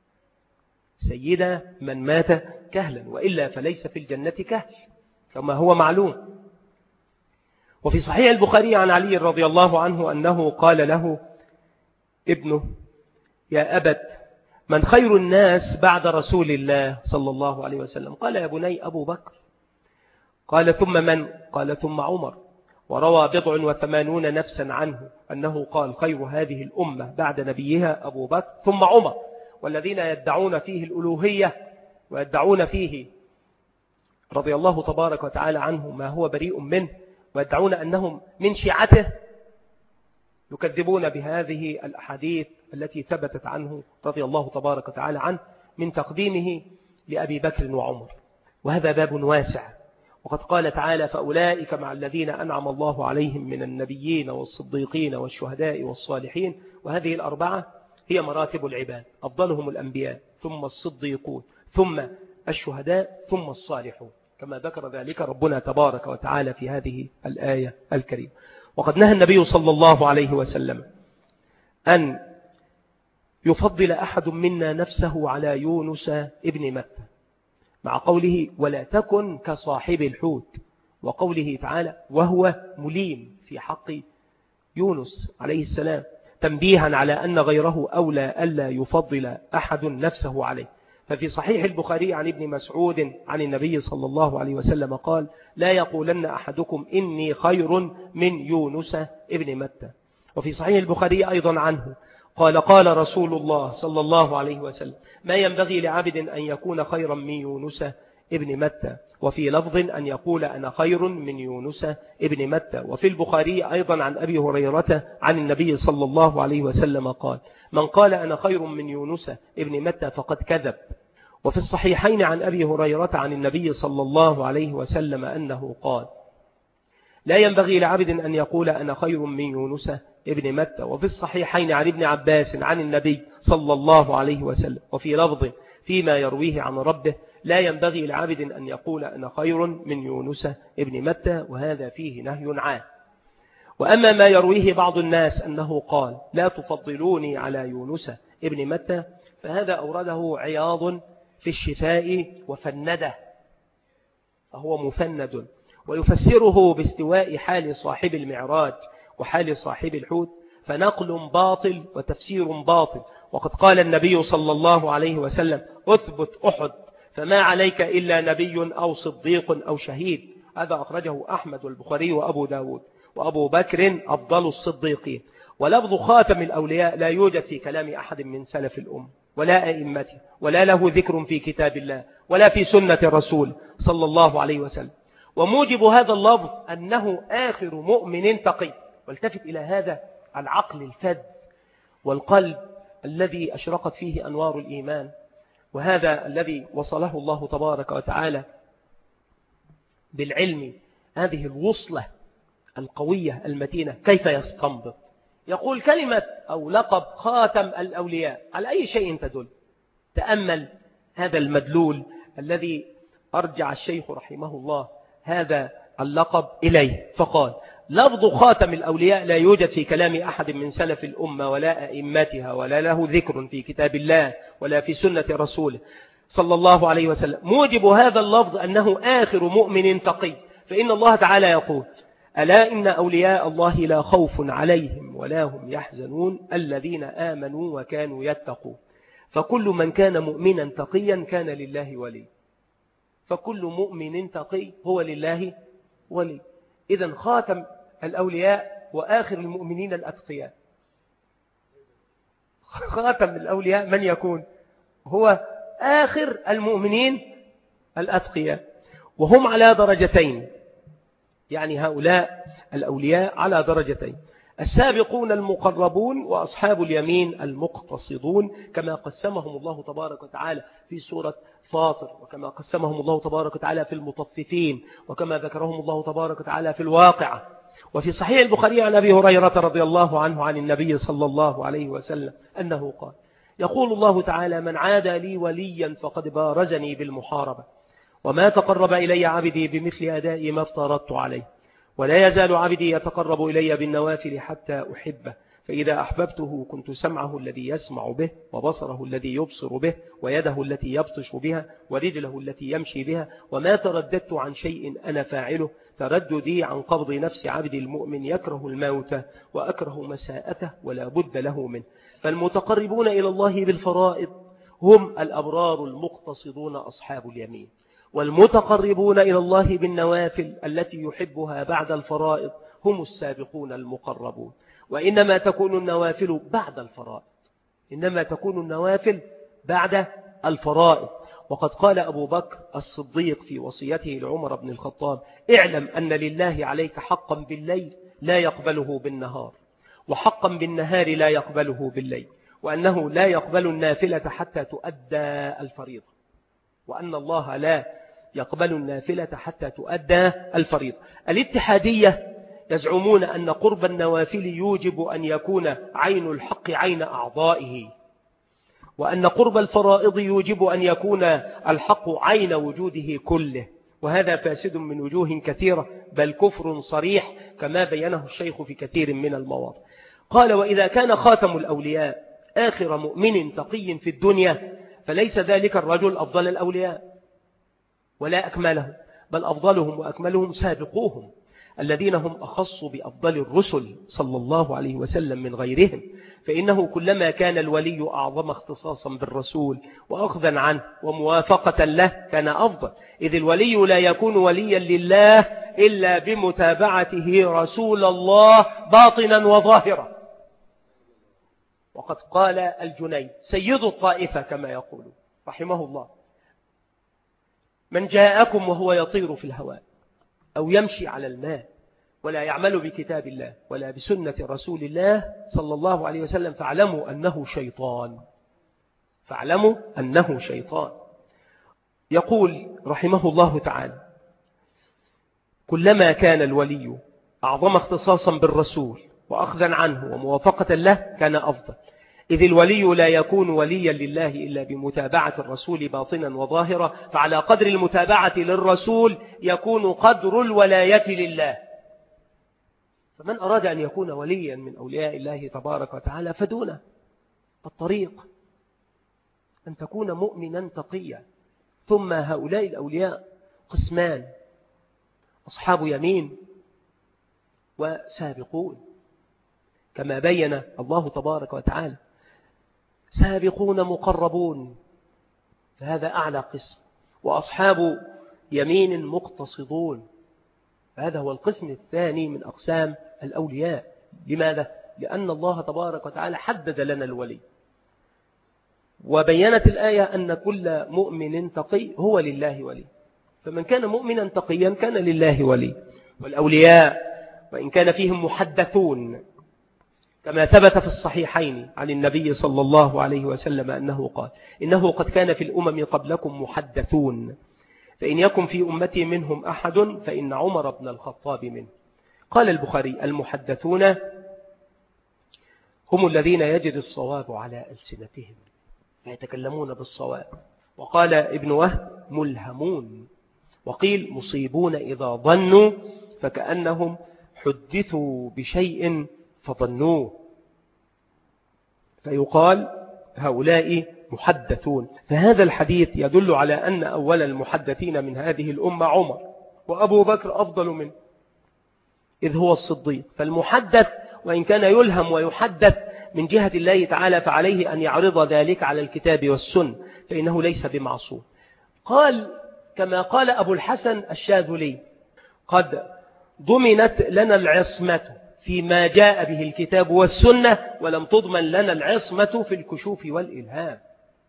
سيدا من مات كهلا، وإلا فليس في الجنة كهل كما هو معلوم. وفي صحيح البخاري عن علي رضي الله عنه أنه قال له ابنه يا أبت من خير الناس بعد رسول الله صلى الله عليه وسلم؟ قال يا بني أبو بكر. قال ثم من؟ قال ثم عمر. وروى بضع وثمانون نفسا عنه أنه قال خير هذه الأمة بعد نبيها أبو بكر ثم عمر. والذين يدعون فيه الألوهية ويدعون فيه رضي الله تبارك وتعالى عنه ما هو بريء منه، ويدعون أنهم من شيعته، يكذبون بهذه الأحاديث التي ثبتت عنه رضي الله تبارك وتعالى عنه من تقديمه لأبي بكر وعمر. وهذا باب واسع، وقد قال تعالى فأولئك مع الذين أنعم الله عليهم من النبيين والصديقين والشهداء والصالحين. وهذه الأربعة هي مراتب العباد، أفضلهم الأنبياء ثم الصديقون ثم الشهداء ثم الصالحون. كما ذكر ذلك ربنا تبارك وتعالى في هذه الآية الكريمة. وقد نهى النبي صلى الله عليه وسلم أن يفضل أحد منا نفسه على يونس ابن متى، مع قوله ولا تكن كصاحب الحوت، وقوله تعالى وهو مليم في حق يونس عليه السلام، تنبيها على أن غيره أولى ألا يفضل أحد نفسه عليه. ففي صحيح البخاري عن ابن مسعود عن النبي صلى الله عليه وسلم قال لا يقولن أحدكم إني خير من يونس ابن متى. وفي صحيح البخاري أيضا عنه قال قال رسول الله صلى الله عليه وسلم ما ينبغي لعبد أن يكون خيرا من يونس ابن متى، وفي لفظ أن يقول أنا خير من يونس ابن متى. وفي البخاري أيضا عن أبي هريرة عن النبي صلى الله عليه وسلم قال من قال أنا خير من يونس ابن متى فقد كذب. وفي الصحيحين عن أبي هريرة عن النبي صلى الله عليه وسلم أنه قال لا ينبغي لعبد أن يقول أنا خير من يونس ابن متى. وفي الصحيحين عن ابن عباس عن النبي صلى الله عليه وسلم وفي لفظ فيما يرويه عن ربه لا ينبغي لعبد أن يقول أنا خير من يونس ابن متى، وهذا فيه نهي عام. وأما ما يرويه بعض الناس أنه قال لا تفضلوني على يونس ابن متى فهذا أورده عياض في الشفاء وفنده، فهو مفند، ويفسره باستواء حال صاحب المعراج وحال صاحب الحوت، فنقل باطل وتفسير باطل. وقد قال النبي صلى الله عليه وسلم أثبت أحد فما عليك إلا نبي أو صديق أو شهيد. هذا أخرجه أحمد والبخاري وأبو داود. وأبو بكر أفضل الصديقين. ولفظ خاتم الأولياء لا يوجد في كلام أحد من سلف الأم ولا أئمته، ولا له ذكر في كتاب الله ولا في سنة الرسول صلى الله عليه وسلم. وموجب هذا اللفظ أنه آخر مؤمن تقي. والتفت إلى هذا العقل الفذ والقلب الذي أشرقت فيه أنوار الإيمان، وهذا الذي وصله الله تبارك وتعالى بالعلم هذه الوصلة القوية المتينة. كيف يستنبط؟ يقول كلمة أو لقب خاتم الأولياء على أي شيء تدل؟ تأمل هذا المدلول الذي أرجع الشيخ رحمه الله هذا اللقب إليه، فقال لفظ خاتم الأولياء لا يوجد في كلام أحد من سلف الأمة ولا أئمتها، ولا له ذكر في كتاب الله ولا في سنة رسوله صلى الله عليه وسلم. موجب هذا اللفظ أنه آخر مؤمن تقي. فإن الله تعالى يقول ألا إن أولياء الله لا خوف عليهم ولا هم يحزنون الذين آمنوا وكانوا يتقون. فكل من كان مؤمنا تقيا كان لله ولي، فكل مؤمن تقي هو لله ولي. إذن خاتم الأولياء وآخر المؤمنين الأتقياء. خاتم الأولياء من يكون؟ هو آخر المؤمنين الأتقياء، وهم على درجتين، يعني هؤلاء الأولياء على درجتين: السابقون المقربون وأصحاب اليمين المقتصدون، كما قسمهم الله تبارك وتعالى في سورة فاطر، وكما قسمهم الله تبارك وتعالى في المطففين، وكما ذكرهم الله تبارك وتعالى في الواقعة. وفي صحيح البخاري عن أبي هريرة رضي الله عنه عن النبي صلى الله عليه وسلم أنه قال يقول الله تعالى من عادى لي وليا فقد بارزني بالمحاربة، وما تقرب إلي عبدي بمثل أداء ما افترضت عليه، ولا يزال عبدي يتقرب إلي بالنوافل حتى أحبه، فإذا أحببته كنت سمعه الذي يسمع به، وبصره الذي يبصر به، ويده التي يبطش بها، ورجله التي يمشي بها، وما ترددت عن شيء أنا فاعله ترددي عن قبض نفس عبد المؤمن يكره الموت وأكره مساءته ولا بد له منه. فالمتقربون إلى الله بالفرائض هم الأبرار المقتصدون أصحاب اليمين، والمتقربون إلى الله بالنوافل التي يحبها بعد الفرائض هم السابقون المقربون. وإنما تكون النوافل بعد الفرائض، إنما تكون النوافل بعد الفرائض. وقد قال أبو بكر الصديق في وصيته لعمر بن الخطاب اعلم أن لله عليك حقا بالليل لا يقبله بالنهار، وحقا بالنهار لا يقبله بالليل، وأنه لا يقبل النافلة حتى تؤدى الفريضة، وأن الله لا يقبل النافلة حتى تؤدى الفريضة. الاتحادية يزعمون أن قرب النوافل يوجب أن يكون عين الحق عين أعضائه، وأن قرب الفرائض يوجب أن يكون الحق عين وجوده كله، وهذا فاسد من وجوه كثيرة، بل كفر صريح كما بينه الشيخ في كثير من المواضع. قال: وإذا كان خاتم الأولياء آخر مؤمن تقي في الدنيا فليس ذلك الرجل أفضل الأولياء ولا أكملهم، بل أفضلهم وأكملهم سابقوهم الذين هم أخص بأفضل الرسل صلى الله عليه وسلم من غيرهم، فإنه كلما كان الولي أعظم اختصاصا بالرسول وأخذا عنه وموافقة له كان أفضل، إذ الولي لا يكون وليا لله إلا بمتابعته رسول الله باطنا وظاهرا. وقد قال الجنيد سيد الطائفة كما يقول رحمه الله: من جاءكم وهو يطير في الهواء أو يمشي على الماء ولا يعمل بكتاب الله ولا بسنة رسول الله صلى الله عليه وسلم فاعلموا أنه شيطان، فاعلموا أنه شيطان. يقول رحمه الله تعالى: كلما كان الولي أعظم اختصاصا بالرسول وأخذا عنه وموافقة له كان أفضل، إذ الولي لا يكون وليا لله إلا بمتابعة الرسول باطنا وظاهرا، فعلى قدر المتابعة للرسول يكون قدر الولاية لله. فمن أراد أن يكون وليا من أولياء الله تبارك وتعالى فدونه الطريق أن تكون مؤمنا تقيا. ثم هؤلاء الأولياء قسمان: أصحاب يمين وسابقون، كما بين الله تبارك وتعالى. سابقون مقربون فهذا أعلى قسم، وأصحاب يمين مقتصدون هذا هو القسم الثاني من أقسام الأولياء. لماذا؟ لأن الله تبارك وتعالى حدد لنا الولي، وبينت الآية أن كل مؤمن تقي هو لله ولي، فمن كان مؤمنا تقيا كان لله ولي. والأولياء وإن كان فيهم محدثون كما ثبت في الصحيحين عن النبي صلى الله عليه وسلم أنه قال: إنه قد كان في الأمم قبلكم محدثون، فإن يكن في أمتي منهم أحد فإن عمر بن الخطاب منه. قال البخاري: المحدثون هم الذين يجد الصواب على ألسنتهم فيتكلمون بالصواب. وقال ابن وهب: ملهمون. وقيل: مصيبون إذا ظنوا فكأنهم حدثوا بشيء فظنوه، فيقال هؤلاء محدثون. فهذا الحديث يدل على أن أول المحدثين من هذه الأمة عمر، وأبو بكر أفضل منه إذ هو الصديق. فالمحدث وإن كان يلهم ويحدث من جهة الله تعالى فعليه أن يعرض ذلك على الكتاب والسنة، فإنه ليس بمعصوم. قال كما قال أبو الحسن الشاذلي: قد ضمنت لنا العصمة فيما جاء به الكتاب والسنة، ولم تضمن لنا العصمة في الكشوف والإلهام.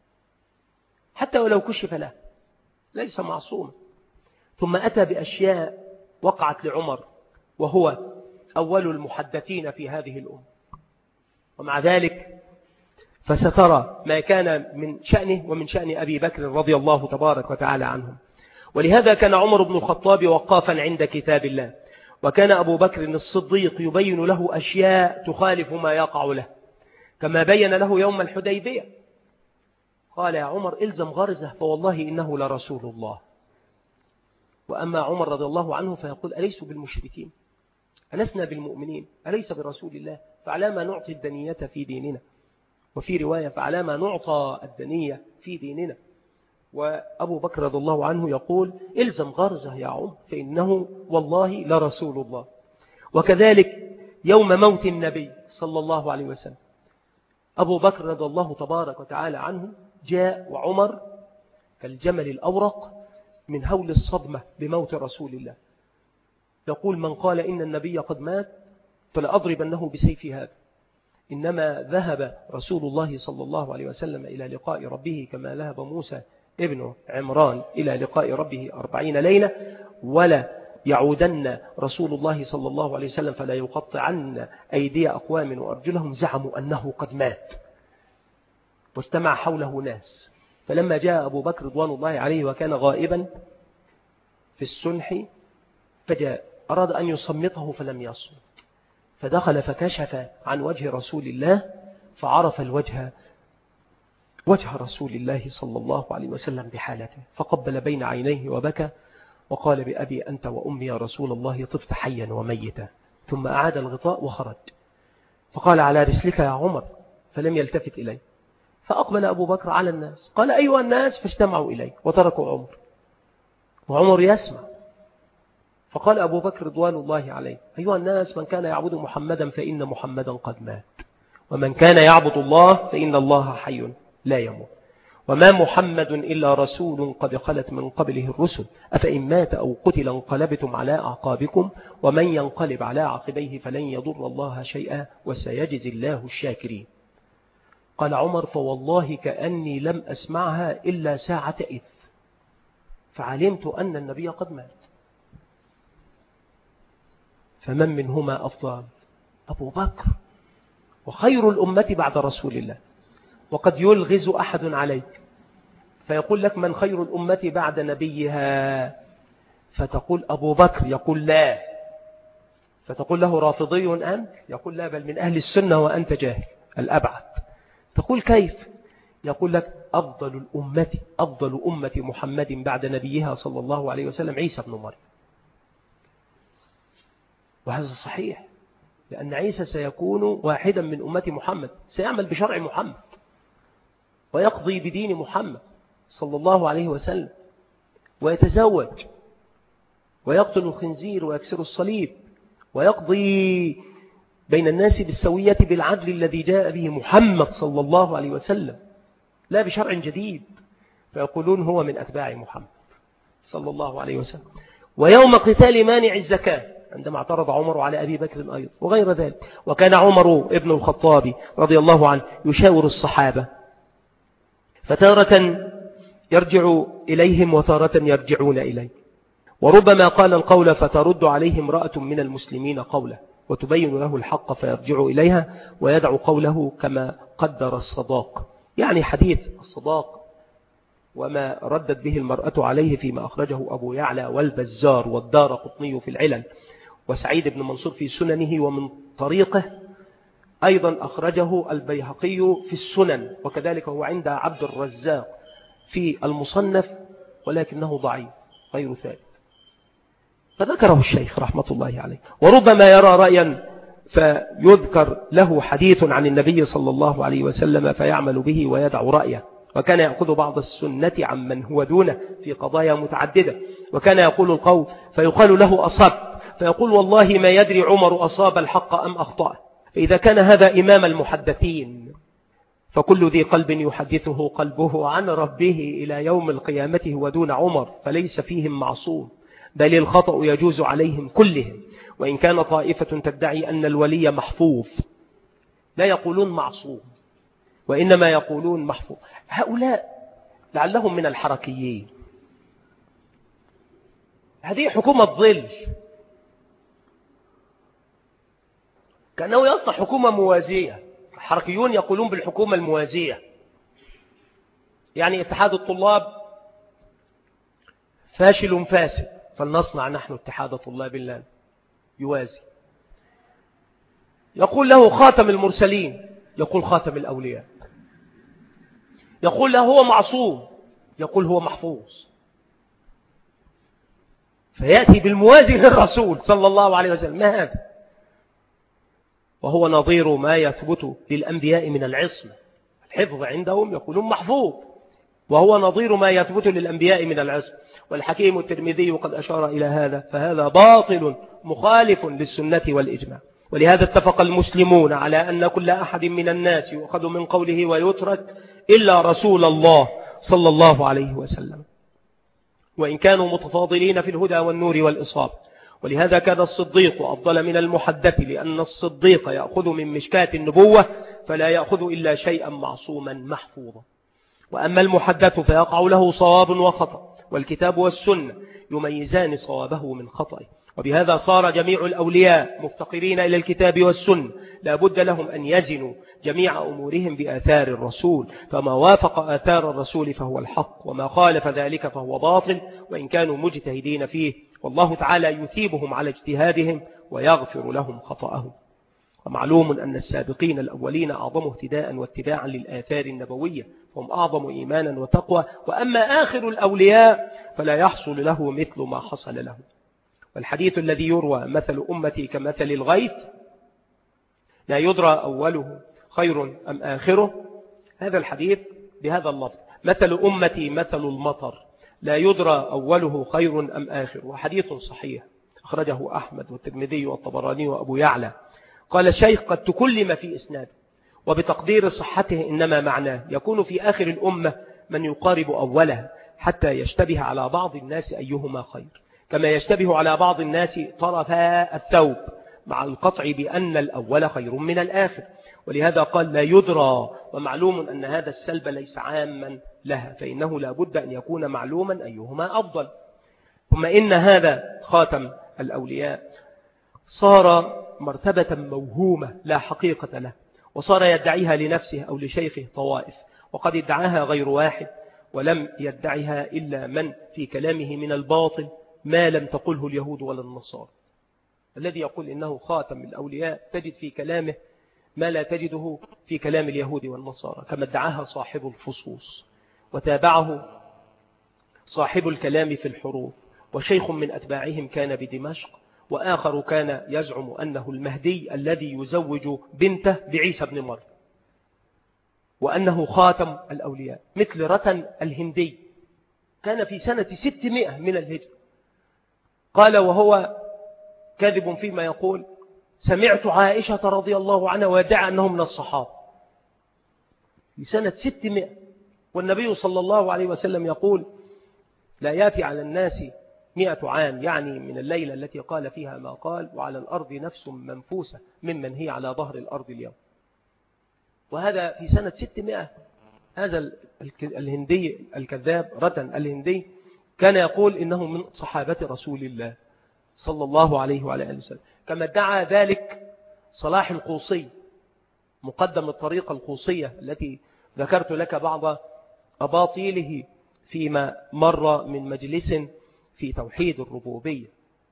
حتى ولو كشف له ليس معصوم. ثم أتى بأشياء وقعت لعمر وهو أول المحدثين في هذه الأمة، ومع ذلك فسترى ما كان من شأنه ومن شأن أبي بكر رضي الله تبارك وتعالى عنهم. ولهذا كان عمر بن الخطاب وقافا عند كتاب الله، وكان أبو بكر الصديق يبين له أشياء تخالف ما يقع له، كما بين له يوم الحديبية. قال: يا عمر إلزم غرزه فوالله إنه لرسول الله. وأما عمر رضي الله عنه فيقول: أليسوا بالمشركين؟ ألسنا بالمؤمنين؟ أليس برسول الله؟ فعلى ما نعطي الدنية في ديننا، وفي رواية فعلى ما نعطى الدنية في ديننا. وأبو بكر رضي الله عنه يقول: إلزم غرزه يا عمر فإنه والله لرسول الله. وكذلك يوم موت النبي صلى الله عليه وسلم أبو بكر رضي الله تبارك وتعالى عنه جاء وعمر كالجمل الأورق من هول الصدمة بموت رسول الله، يقول: من قال إن النبي قد مات فلأضربنه بسيف هذا. إنما ذهب رسول الله صلى الله عليه وسلم إلى لقاء ربه كما ذهب موسى ابن عمران إلى لقاء ربه أربعين ليلة، ولا يعودن رسول الله صلى الله عليه وسلم فلا يقطعن أيدي أقوام وأرجلهم زعموا أنه قد مات. واجتمع حوله ناس، فلما جاء أبو بكر رضوان الله عليه وكان غائبا في السنح فجاء أراد أن يصمته فلم يصمت، فدخل فكشف عن وجه رسول الله فعرف الوجه وجه رسول الله صلى الله عليه وسلم بحالته، فقبل بين عينيه وبكى وقال بأبي أنت وأمي يا رسول الله طفت حيا وميتا، ثم أعاد الغطاء وخرج. فقال على رسلك يا عمر، فلم يلتفت إليه. فأقبل أبو بكر على الناس قال أيها الناس، فاجتمعوا إليه وتركوا عمر، وعمر يسمع. فقال أبو بكر رضوان الله عليه أيها الناس، من كان يعبد محمدا فإن محمدا قد مات، ومن كان يعبد الله فإن الله حي لا يموت، وما محمد إلا رسول قد خلت من قبله الرسل، أفإن مات أو قتل انقلبتم على أعقابكم، ومن ينقلب على عقبيه فلن يضر الله شيئا وسيجزي الله الشاكرين. قال عمر فوالله كأني لم أسمعها إلا ساعة إذ فعلمت أن النبي قد مات. فمن منهما أفضل؟ أبو بكر، وخير الأمة بعد رسول الله. وقد يلغز أحد عليك فيقول لك من خير الأمة بعد نبيها، فتقول أبو بكر، يقول لا، فتقول له رافضي أنت؟ يقول لا، بل من أهل السنة وأنت جاهل الأبعد. تقول كيف؟ يقول لك أفضل الأمة أفضل أمة محمد بعد نبيها صلى الله عليه وسلم عيسى بن مريم. وهذا صحيح، لأن عيسى سيكون واحدا من أمة محمد، سيعمل بشرع محمد ويقضي بدين محمد صلى الله عليه وسلم، ويتزوج ويقتل الخنزير ويكسر الصليب، ويقضي بين الناس بالسوية بالعدل الذي جاء به محمد صلى الله عليه وسلم، لا بشرع جديد. فيقولون هو من أتباع محمد صلى الله عليه وسلم. ويوم قتال مانع الزكاة عندما اعترض عمر على أبي بكر أيضا وغير ذلك. وكان عمر ابن الخطاب رضي الله عنه يشاور الصحابة، فتارة يرجع إليهم وتارة يرجعون إليه، وربما قال القول فترد عليه امرأة من المسلمين قوله وتبين له الحق فيرجع إليها ويدعو قوله كما قدر الصداق، يعني حديث الصداق وما ردت به المرأة عليه فيما أخرجه أبو يعلى والبزار والدار قطني في العلل وسعيد بن منصور في سننه، ومن طريقه أيضا أخرجه البيهقي في السنن، وكذلك هو عند عبد الرزاق في المصنف، ولكنه ضعيف غير ثابت. فذكره الشيخ رحمة الله عليه. وربما يرى رأيا فيذكر له حديث عن النبي صلى الله عليه وسلم فيعمل به ويدع رأيه. وكان يأخذ بعض السنة عمن هو دونه في قضايا متعددة، وكان يقول القول فيقال له أصاب، فيقول والله ما يدري عمر أصاب الحق أم أخطأ. فإذا كان هذا إمام المحدثين فكل ذي قلب يحدثه قلبه عن ربه إلى يوم القيامة ودون عمر، فليس فيهم معصوم، بل الخطأ يجوز عليهم كلهم. وإن كان طائفة تدعي أن الولي محفوظ، لا يقولون معصوم وإنما يقولون محفوظ. هؤلاء لعلهم من الحركيين، هذه حكومة ظل، كأنه يصنع حكومة موازية. الحركيون يقولون بالحكومة الموازية، يعني اتحاد الطلاب فاشل فاسد فلنصنع نحن اتحاد طلاب الله يوازي. يقول له خاتم المرسلين، يقول خاتم الأولياء. يقول له هو معصوم، يقول هو محفوظ. فيأتي بالموازي للرسول صلى الله عليه وسلم. ما هذا؟ وهو نظير ما يثبت للأنبياء من العصمة. الحفظ عندهم يقولون محفوظ، وهو نظير ما يثبت للأنبياء من العصمة. والحكيم الترمذي قد أشار إلى هذا، فهذا باطل مخالف للسنة والإجماع. ولهذا اتفق المسلمون على أن كل أحد من الناس يؤخذ من قوله ويترك إلا رسول الله صلى الله عليه وسلم، وإن كانوا متفاضلين في الهدى والنور والإصابة. ولهذا كان الصديق أفضل من المحدث، لأن الصديق يأخذ من مشكاة النبوة فلا يأخذ إلا شيئا معصوما محفوظا. وأما المحدث فيقع له صواب وخطأ، والكتاب والسنة يميزان صوابه من خطأه. وبهذا صار جميع الأولياء مفتقرين إلى الكتاب والسنة، لا بد لهم أن يزنوا جميع أمورهم بآثار الرسول، فما وافق آثار الرسول فهو الحق، وما خالف ذلك فهو باطل، وإن كانوا مجتهدين فيه، والله تعالى يثيبهم على اجتهادهم ويغفر لهم خطأهم. ومعلوم أن السابقين الأولين أعظم اهتداء واتباعا للآثار النبوية، فهم أعظم إيمانا وتقوى. وأما آخر الأولياء فلا يحصل له مثل ما حصل له. والحديث الذي يروى مثل أمتي كمثل الغيث لا يدرى أوله خير أم آخره، هذا الحديث بهذا اللفظ: مثل أمتي مثل المطر لا يدرى أوله خير أم آخره، وحديث صحيح أخرجه أحمد والترمذي والطبراني وأبو يعلى. قال الشيخ: قد تكلم في إسناده، وبتقدير صحته إنما معناه يكون في آخر الأمة من يقارب أولها حتى يشتبه على بعض الناس أيهما خير، كما يشتبه على بعض الناس طرفا الثوب، مع القطع بأن الأول خير من الآخر. ولهذا قال لا يدرى، ومعلوم أن هذا السلب ليس عاما لها، فإنه لا بد أن يكون معلوما أيهما أفضل. ثم إن هذا خاتم الأولياء صار مرتبة موهومة لا حقيقة له، وصار يدعيها لنفسه أو لشيخه طوائف، وقد ادعاها غير واحد، ولم يدعها إلا من في كلامه من الباطل ما لم تقله اليهود ولا النصارى. الذي يقول إنه خاتم الأولياء تجد في كلامه ما لا تجده في كلام اليهود والنصارى، كما ادعاها صاحب الفصوص، وتابعه صاحب الكلام في الحروف، وشيخ من أتباعهم كان بدمشق، وآخر كان يزعم أنه المهدي الذي يزوج بنته بعيسى بن مريم، وأنه خاتم الأولياء، مثل رتن الهندي كان في سنة ستمائة من الهجرة. قال وهو كاذب فيما يقول: سمعت عائشة رضي الله عنها ويدعي أنه من الصحابة في سنة ستمائة، والنبي صلى الله عليه وسلم يقول: لا يأتي على الناس مئة عام، يعني من الليلة التي قال فيها ما قال، وعلى الأرض نفس منفوسة ممن هي على ظهر الأرض اليوم. وهذا في سنة ستمائة. هذا الهندي الكذاب رتن الهندي كان يقول إنه من صحابة رسول الله صلى الله عليه وعلى آله وسلم، كما ادعى ذلك صلاح القوصي مقدم الطريقة القوصية التي ذكرت لك بعض أباطيله فيما مر من مجلس في توحيد الربوبية.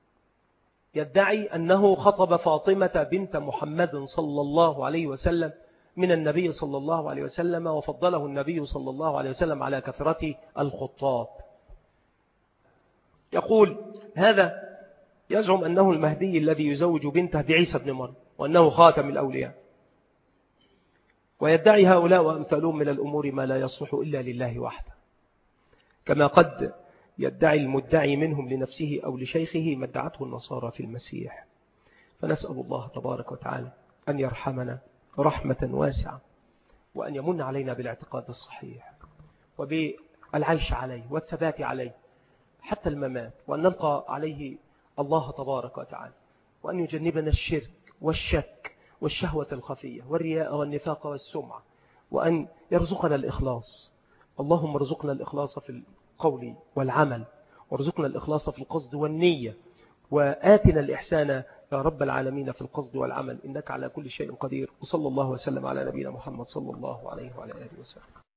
يدعي أنه خطب فاطمة بنت محمد صلى الله عليه وسلم من النبي صلى الله عليه وسلم، وفضله النبي صلى الله عليه وسلم على كثرة الخطاب. يقول هذا يزعم أنه المهدي الذي يزوج بنته بعيسى بن مريم، وأنه خاتم الأولياء، ويدعي هؤلاء وأمثالهم من الأمور ما لا يصلح إلا لله وحده، كما قد يدعي المدعي منهم لنفسه أو لشيخه ما ادعته النصارى في المسيح. فنسأل الله تبارك وتعالى أن يرحمنا رحمة واسعة، وأن يمن علينا بالاعتقاد الصحيح وبالعيش عليه والثبات عليه حتى الممات، وأن نلقى عليه الله تبارك وتعالى، وأن يجنبنا الشرك والشك والشهوة الخفية والرياء والنفاق والسمعة، وأن يرزقنا الإخلاص. اللهم ارزقنا الإخلاص في القول والعمل، وارزقنا الإخلاص في القصد والنية، وآتنا الإحسان يا رب العالمين في القصد والعمل، إنك على كل شيء قدير. وصلى الله وسلم على نبينا محمد صلى الله عليه وعلى آله وسلم.